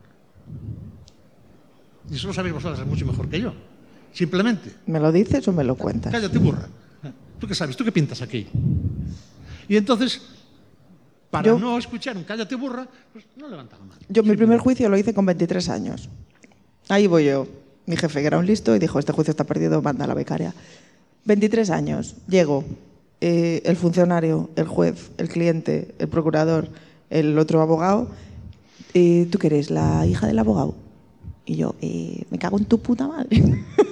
[SPEAKER 9] Y eso lo sabéis vosotras mucho mejor que yo. Simplemente.
[SPEAKER 2] ¿Me lo dices o me lo cuentas?
[SPEAKER 9] Cállate burra. ¿Tú qué sabes? ¿Tú qué pintas aquí? Y entonces, para no escuchar un cállate burra, pues no levantan la mano.
[SPEAKER 2] Yo mi primer juicio lo hice con 23 años. Ahí voy yo. Mi jefe, que era un listo, y dijo, este juicio está perdido, manda a la becaria. 23 años. Llego. El funcionario, el juez, el cliente, el procurador, el otro abogado. ¿Tú qué eres? ¿La hija del abogado? Y yo, me cago en tu puta madre.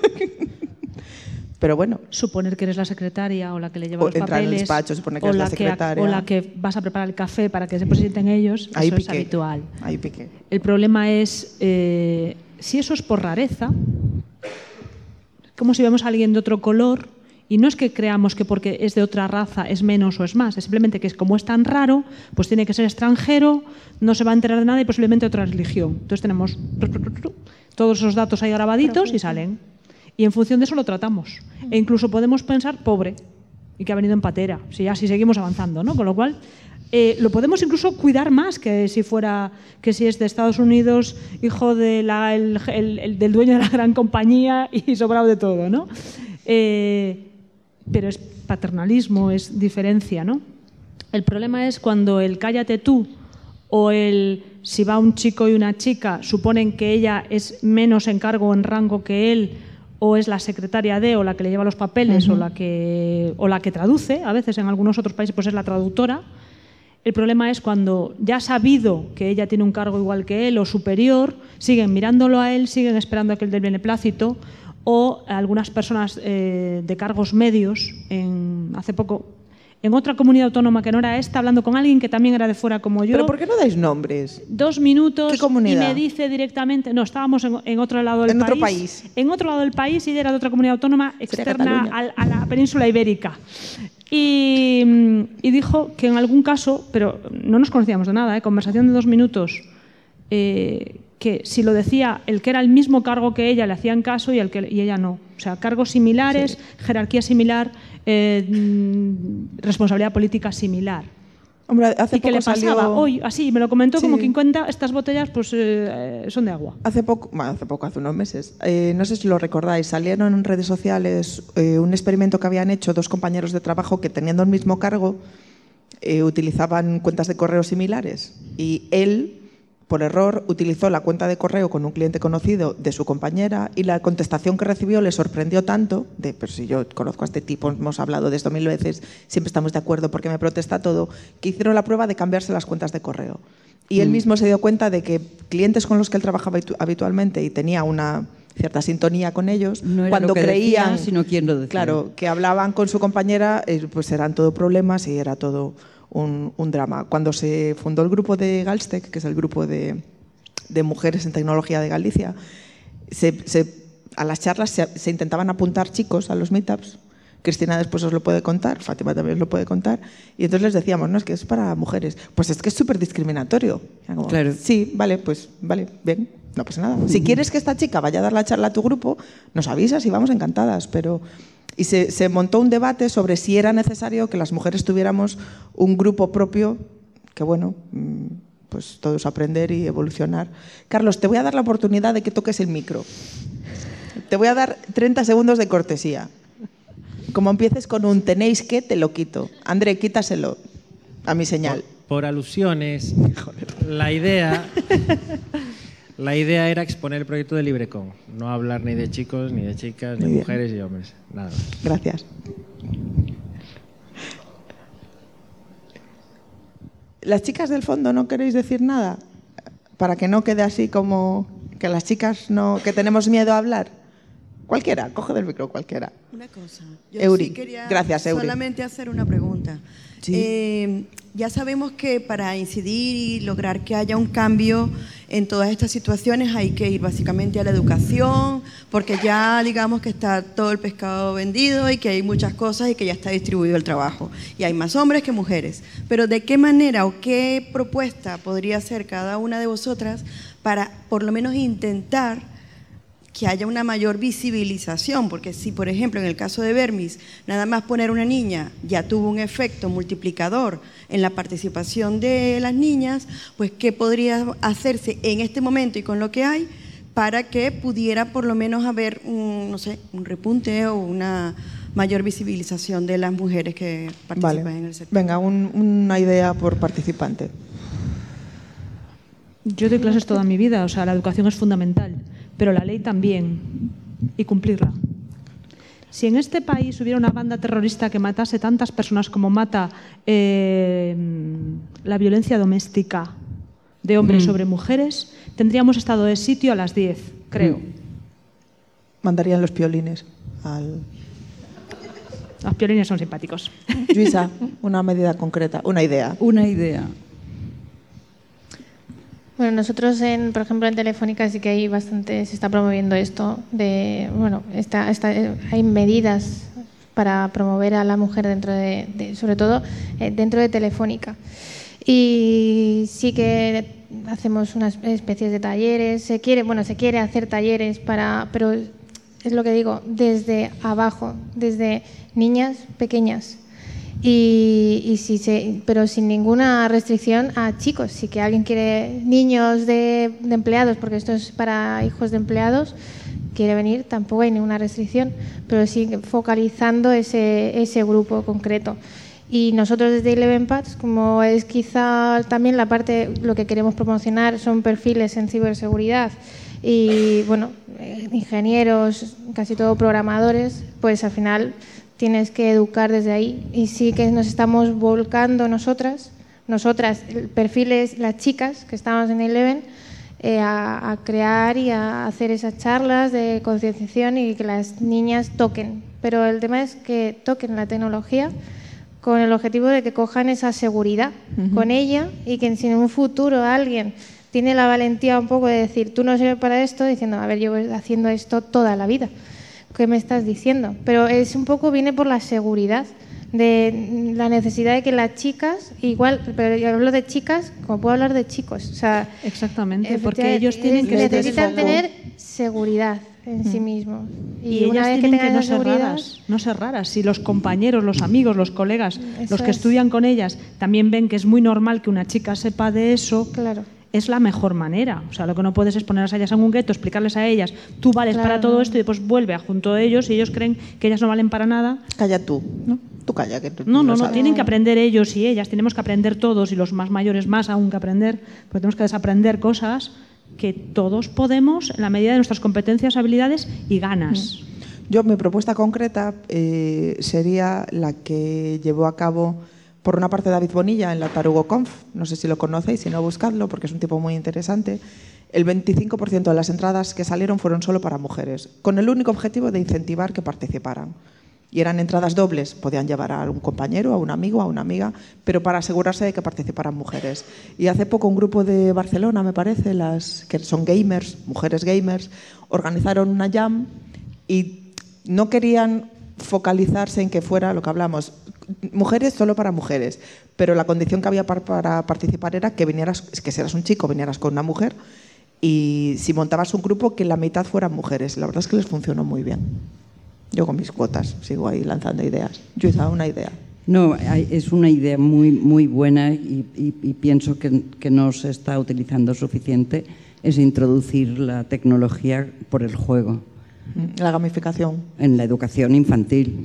[SPEAKER 2] Pero bueno.
[SPEAKER 5] Suponer que eres la secretaria o la que le lleva los
[SPEAKER 2] entrar
[SPEAKER 5] papeles.
[SPEAKER 2] En el despacho, suponer que eres la secretaria.
[SPEAKER 5] O la que vas a preparar el café para que se presenten ellos.
[SPEAKER 2] Ahí
[SPEAKER 5] eso
[SPEAKER 2] piqué.
[SPEAKER 5] Es habitual.
[SPEAKER 2] Ahí piqué.
[SPEAKER 5] El problema es, si eso es por rareza, como si vemos a alguien de otro color, y no es que creamos que porque es de otra raza es menos o es más, es simplemente que como es tan raro, pues tiene que ser extranjero, no se va a enterar de nada y posiblemente otra religión. Entonces tenemos todos esos datos ahí grabaditos y salen. y en función de eso lo tratamos. E incluso podemos pensar pobre y que ha venido en patera, si seguimos avanzando, ¿no? Con lo cual, lo podemos incluso cuidar más que si es de Estados Unidos, hijo del dueño de la gran compañía y sobrado de todo, ¿no? Pero es paternalismo, es diferencia, ¿no? El problema es cuando el cállate tú o el si va un chico y una chica suponen que ella es menos en cargo o en rango que él, o es la secretaria de, o la que le lleva los papeles, o la que traduce, a veces en algunos otros países pues es la traductora. El problema es cuando ya ha sabido que ella tiene un cargo igual que él o superior, siguen mirándolo a él, siguen esperando a que él dé el beneplácito, o algunas personas de cargos medios, hace poco, en otra comunidad autónoma que no era esta, hablando con alguien que también era de fuera como yo.
[SPEAKER 2] ¿Pero por qué no dais nombres?
[SPEAKER 5] 2 minutos.
[SPEAKER 2] ¿Qué comunidad?
[SPEAKER 5] Y me dice directamente, no, estábamos en otro lado del país.
[SPEAKER 2] ¿En otro país?
[SPEAKER 5] En otro lado del país, y era de otra comunidad autónoma externa a la península ibérica. Y dijo que en algún caso, pero no nos conocíamos de nada, conversación de 2 minutos, que si lo decía el que era el mismo cargo que ella le hacían caso y ella no. O sea, cargos similares, jerarquía similar, responsabilidad política similar.
[SPEAKER 2] Hombre, hace
[SPEAKER 5] ¿Y qué
[SPEAKER 2] poco
[SPEAKER 5] le pasaba?
[SPEAKER 2] salió...
[SPEAKER 5] Hoy, así, me lo comentó como quien cuenta, estas botellas pues son de agua.
[SPEAKER 2] Hace unos meses, no sé si lo recordáis, salieron en redes sociales un experimento que habían hecho 2 compañeros de trabajo que teniendo el mismo cargo utilizaban cuentas de correo similares, y él, por error, utilizó la cuenta de correo con un cliente conocido de su compañera, y la contestación que recibió le sorprendió tanto, pero si yo conozco a este tipo, hemos hablado de esto 1000 veces, siempre estamos de acuerdo porque me protesta todo, que hicieron la prueba de cambiarse las cuentas de correo. Y él mismo se dio cuenta de que clientes con los que él trabajaba habitualmente y tenía una cierta sintonía con ellos,
[SPEAKER 3] no era
[SPEAKER 2] cuando
[SPEAKER 3] lo que
[SPEAKER 2] creían
[SPEAKER 3] decía, sino quién lo decía.
[SPEAKER 2] Claro, que hablaban con su compañera, pues eran todo problemas y era todo un drama. Cuando se fundó el grupo de Galstec, que es el grupo de mujeres en tecnología de Galicia, a las charlas se intentaban apuntar chicos a los meetups. Cristina después os lo puede contar, Fátima también os lo puede contar, y entonces les decíamos, no, es que es para mujeres. Pues es que es súper discriminatorio.
[SPEAKER 3] Claro.
[SPEAKER 2] Sí, vale, pues vale, bien, no pasa nada. Si quieres que esta chica vaya a dar la charla a tu grupo, nos avisas y vamos encantadas, pero... Y se montó un debate sobre si era necesario que las mujeres tuviéramos un grupo propio, que bueno, pues todos aprender y evolucionar. Carlos, te voy a dar la oportunidad de que toques el micro. Te voy a dar 30 segundos de cortesía. Como empieces con un tenéis que, te lo quito. André, quítaselo a mi señal.
[SPEAKER 6] Por alusiones, la idea era exponer el proyecto de LibreCon, no hablar ni de chicos, ni de chicas, ni de mujeres y hombres. Nada más.
[SPEAKER 2] Gracias. Las chicas del fondo, ¿no queréis decir nada? Para que no quede así como que las chicas no, que tenemos miedo a hablar. Cualquiera, coge del micro cualquiera.
[SPEAKER 1] Una cosa. Yo
[SPEAKER 2] Euri.
[SPEAKER 1] Sí quería
[SPEAKER 2] Gracias, Euri.
[SPEAKER 1] solamente hacer una pregunta. Sí. Ya sabemos que para incidir y lograr que haya un cambio en todas estas situaciones hay que ir básicamente a la educación, porque ya digamos que está todo el pescado vendido y que hay muchas cosas y que ya está distribuido el trabajo. Y hay más hombres que mujeres. Pero ¿de qué manera o qué propuesta podría hacer cada una de vosotras para por lo menos intentar que haya una mayor visibilización? Porque si, por ejemplo, en el caso de Vermis, nada más poner una niña ya tuvo un efecto multiplicador en la participación de las niñas, pues ¿qué podría hacerse en este momento y con lo que hay para que pudiera por lo menos haber un repunte o una mayor visibilización de las mujeres que participan en el sector?
[SPEAKER 2] Venga, una idea por participante.
[SPEAKER 5] Yo doy clases toda mi vida, o sea, la educación es fundamental, pero la ley también, y cumplirla. Si en este país hubiera una banda terrorista que matase tantas personas como mata la violencia doméstica de hombres sobre mujeres, tendríamos estado de sitio a las 10, creo.
[SPEAKER 2] Mandarían los piolines al...
[SPEAKER 5] Los piolines son simpáticos.
[SPEAKER 2] Luisa, una medida concreta, una idea.
[SPEAKER 3] Una idea.
[SPEAKER 4] Bueno, nosotros, por ejemplo, en Telefónica sí que hay bastante, se está promoviendo esto de, bueno, hay medidas para promover a la mujer dentro sobre todo dentro de Telefónica. Y sí que hacemos unas especies de talleres, se quiere hacer talleres pero es lo que digo, desde abajo, desde niñas pequeñas. Pero sin ninguna restricción a chicos. Si que alguien quiere niños de empleados, porque esto es para hijos de empleados, quiere venir, tampoco hay ninguna restricción, pero sí focalizando ese grupo concreto. Y nosotros desde Eleven Paths, como es quizá también la parte, lo que queremos promocionar son perfiles en ciberseguridad y, bueno, ingenieros, casi todo programadores, pues al final tienes que educar desde ahí. Y sí que nos estamos volcando nosotras, perfiles, las chicas que estamos en Eleven, a crear y a hacer esas charlas de concienciación y que las niñas toquen. Pero el tema es que toquen la tecnología con el objetivo de que cojan esa seguridad con ella y que si en un futuro alguien tiene la valentía un poco de decir, tú no sirves para esto, diciendo, a ver, yo voy haciendo esto toda la vida. ¿Qué me estás diciendo? Pero es un poco, viene por la seguridad, de la necesidad de que las chicas, igual, pero yo hablo de chicas como puedo hablar de chicos. O sea,
[SPEAKER 5] exactamente, porque ellos tienen que
[SPEAKER 4] necesitan tener seguridad en sí mismos.
[SPEAKER 5] Y una vez que tengan no ser raras, no ser raras. Si los compañeros, los amigos, los colegas, los que estudian con ellas, también ven que es muy normal que una chica sepa de eso,
[SPEAKER 4] claro,
[SPEAKER 5] es la mejor manera. O sea, lo que no puedes es ponerlas a ellas en un gueto, explicarles a ellas, tú vales para todo esto y después vuelve a junto a ellos y ellos creen que ellas no valen para nada.
[SPEAKER 2] Calla tú, ¿no? Tú calla, que tú
[SPEAKER 5] no, tienen que aprender ellos y ellas, tenemos que aprender todos y los más mayores más aún que aprender, porque tenemos que desaprender cosas que todos podemos en la medida de nuestras competencias, habilidades y ganas.
[SPEAKER 2] Yo, mi propuesta concreta sería la que llevó a cabo por una parte David Bonilla en la TarugoConf, no sé si lo conocéis, si no buscadlo porque es un tipo muy interesante. El 25% de las entradas que salieron fueron solo para mujeres, con el único objetivo de incentivar que participaran. Y eran entradas dobles, podían llevar a un compañero, a un amigo, a una amiga, pero para asegurarse de que participaran mujeres. Y hace poco un grupo de Barcelona, me parece, las que son gamers, mujeres gamers, organizaron una jam y no querían focalizarse en que fuera lo que hablamos, mujeres solo para mujeres, pero la condición que había para participar era que vinieras, que si eras un chico, vinieras con una mujer y si montabas un grupo que la mitad fueran mujeres. La verdad es que les funcionó muy bien. Yo con mis cuotas sigo ahí lanzando ideas. Yo hice una idea.
[SPEAKER 3] No, es una idea muy, muy buena y pienso que no se está utilizando suficiente, es introducir la tecnología por el juego.
[SPEAKER 2] La gamificación.
[SPEAKER 3] En la educación infantil.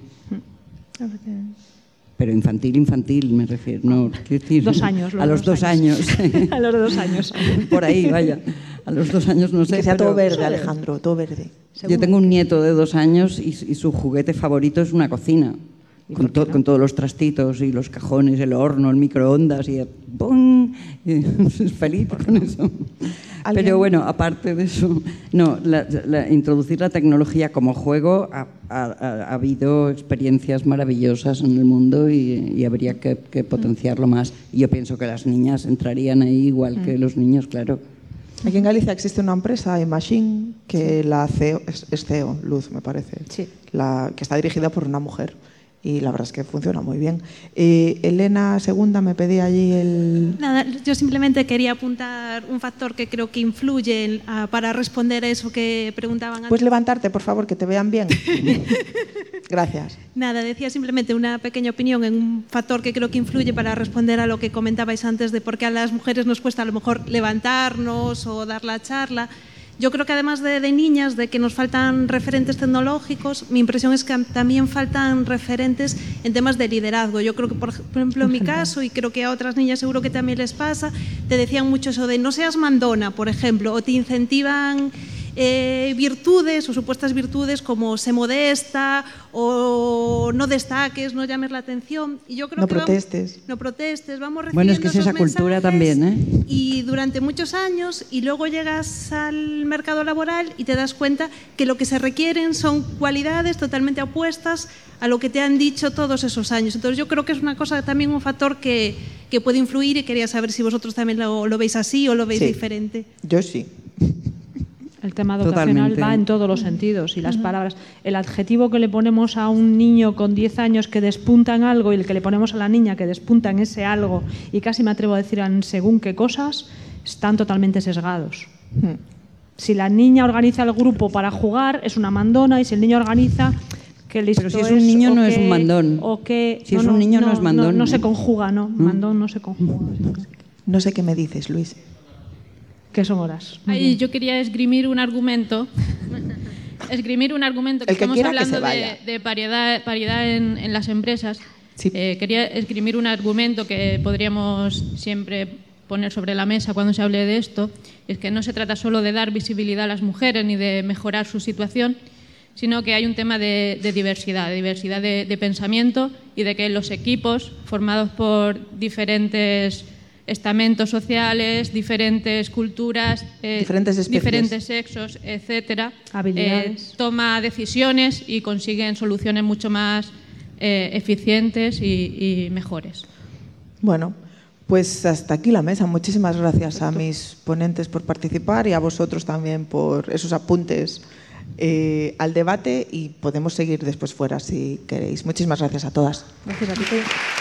[SPEAKER 3] Pero infantil me refiero. No, quiero decir,
[SPEAKER 5] 2 años.
[SPEAKER 3] A los 2 años.
[SPEAKER 5] A los 2 años.
[SPEAKER 3] Por ahí, vaya. A los 2 años no sé.
[SPEAKER 2] Que sea todo verde, Alejandro, todo verde.
[SPEAKER 3] Yo tengo un nieto de 2 años y su juguete favorito es una cocina. Con todos los trastitos y los cajones, el horno, el microondas y ¡pum! Y es feliz con eso. Pero bueno, aparte de eso, no, introducir la tecnología como juego ha habido experiencias maravillosas en el mundo y habría que potenciarlo más. Y yo pienso que las niñas entrarían ahí igual que los niños, claro.
[SPEAKER 2] Aquí en Galicia existe una empresa, iMachine, que la CEO, es CEO, Luz, me parece,
[SPEAKER 5] sí,
[SPEAKER 2] que está dirigida por una mujer. Y la verdad es que funciona muy bien. Elena Segunda me pedía allí el...
[SPEAKER 11] Nada, yo simplemente quería apuntar un factor que creo que influye para responder a eso que preguntaban antes.
[SPEAKER 2] Puedes levantarte, por favor, que te vean bien. Gracias.
[SPEAKER 11] Nada, decía simplemente una pequeña opinión en un factor que creo que influye para responder a lo que comentabais antes de por qué a las mujeres nos cuesta a lo mejor levantarnos o dar la charla. Yo creo que además de niñas, de que nos faltan referentes tecnológicos, mi impresión es que también faltan referentes en temas de liderazgo. Yo creo que, por ejemplo, en mi caso, y creo que a otras niñas seguro que también les pasa, te decían mucho eso de no seas mandona, por ejemplo, o te incentivan virtudes o supuestas virtudes como sé modesta o no destaques, no llames la atención. Y yo creo
[SPEAKER 2] no
[SPEAKER 11] que
[SPEAKER 2] protestes.
[SPEAKER 11] No protestes, vamos recibiendo
[SPEAKER 3] bueno, es que es esa cultura también, ¿eh?
[SPEAKER 11] Y durante muchos años, y luego llegas al mercado laboral y te das cuenta que lo que se requieren son cualidades totalmente opuestas a lo que te han dicho todos esos años. Entonces yo creo que es una cosa, también un factor que puede influir y quería saber si vosotros también lo veis así o lo veis diferente.
[SPEAKER 2] Yo sí.
[SPEAKER 5] El tema educacional va en todos los sentidos y las palabras. El adjetivo que le ponemos a un niño con 10 años que despunta en algo y el que le ponemos a la niña que despunta en ese algo y casi me atrevo a decir en según qué cosas, están totalmente sesgados. Si la niña organiza el grupo para jugar, es una mandona, y si el niño organiza...
[SPEAKER 3] Pero si es un niño no es un mandón. Si es un niño no es mandón.
[SPEAKER 5] No se conjuga, ¿no? Mandón no se conjuga.
[SPEAKER 2] No sé qué me dices, Luis.
[SPEAKER 5] ¿Qué son horas?
[SPEAKER 8] Ahí yo quería esgrimir un argumento. Que estamos hablando de paridad en las empresas.
[SPEAKER 2] Sí.
[SPEAKER 8] Quería esgrimir un argumento que podríamos siempre poner sobre la mesa cuando se hable de esto. Es que no se trata solo de dar visibilidad a las mujeres ni de mejorar su situación, sino que hay un tema de diversidad de pensamiento, y de que los equipos formados por diferentes estamentos sociales, diferentes culturas, diferentes sexos, etcétera, toma decisiones y consiguen soluciones mucho más eficientes y mejores.
[SPEAKER 2] Bueno, pues hasta aquí la mesa. Muchísimas gracias a mis ponentes por participar y a vosotros también por esos apuntes al debate, y podemos seguir después fuera si queréis. Muchísimas gracias a todas.
[SPEAKER 5] Gracias a ti.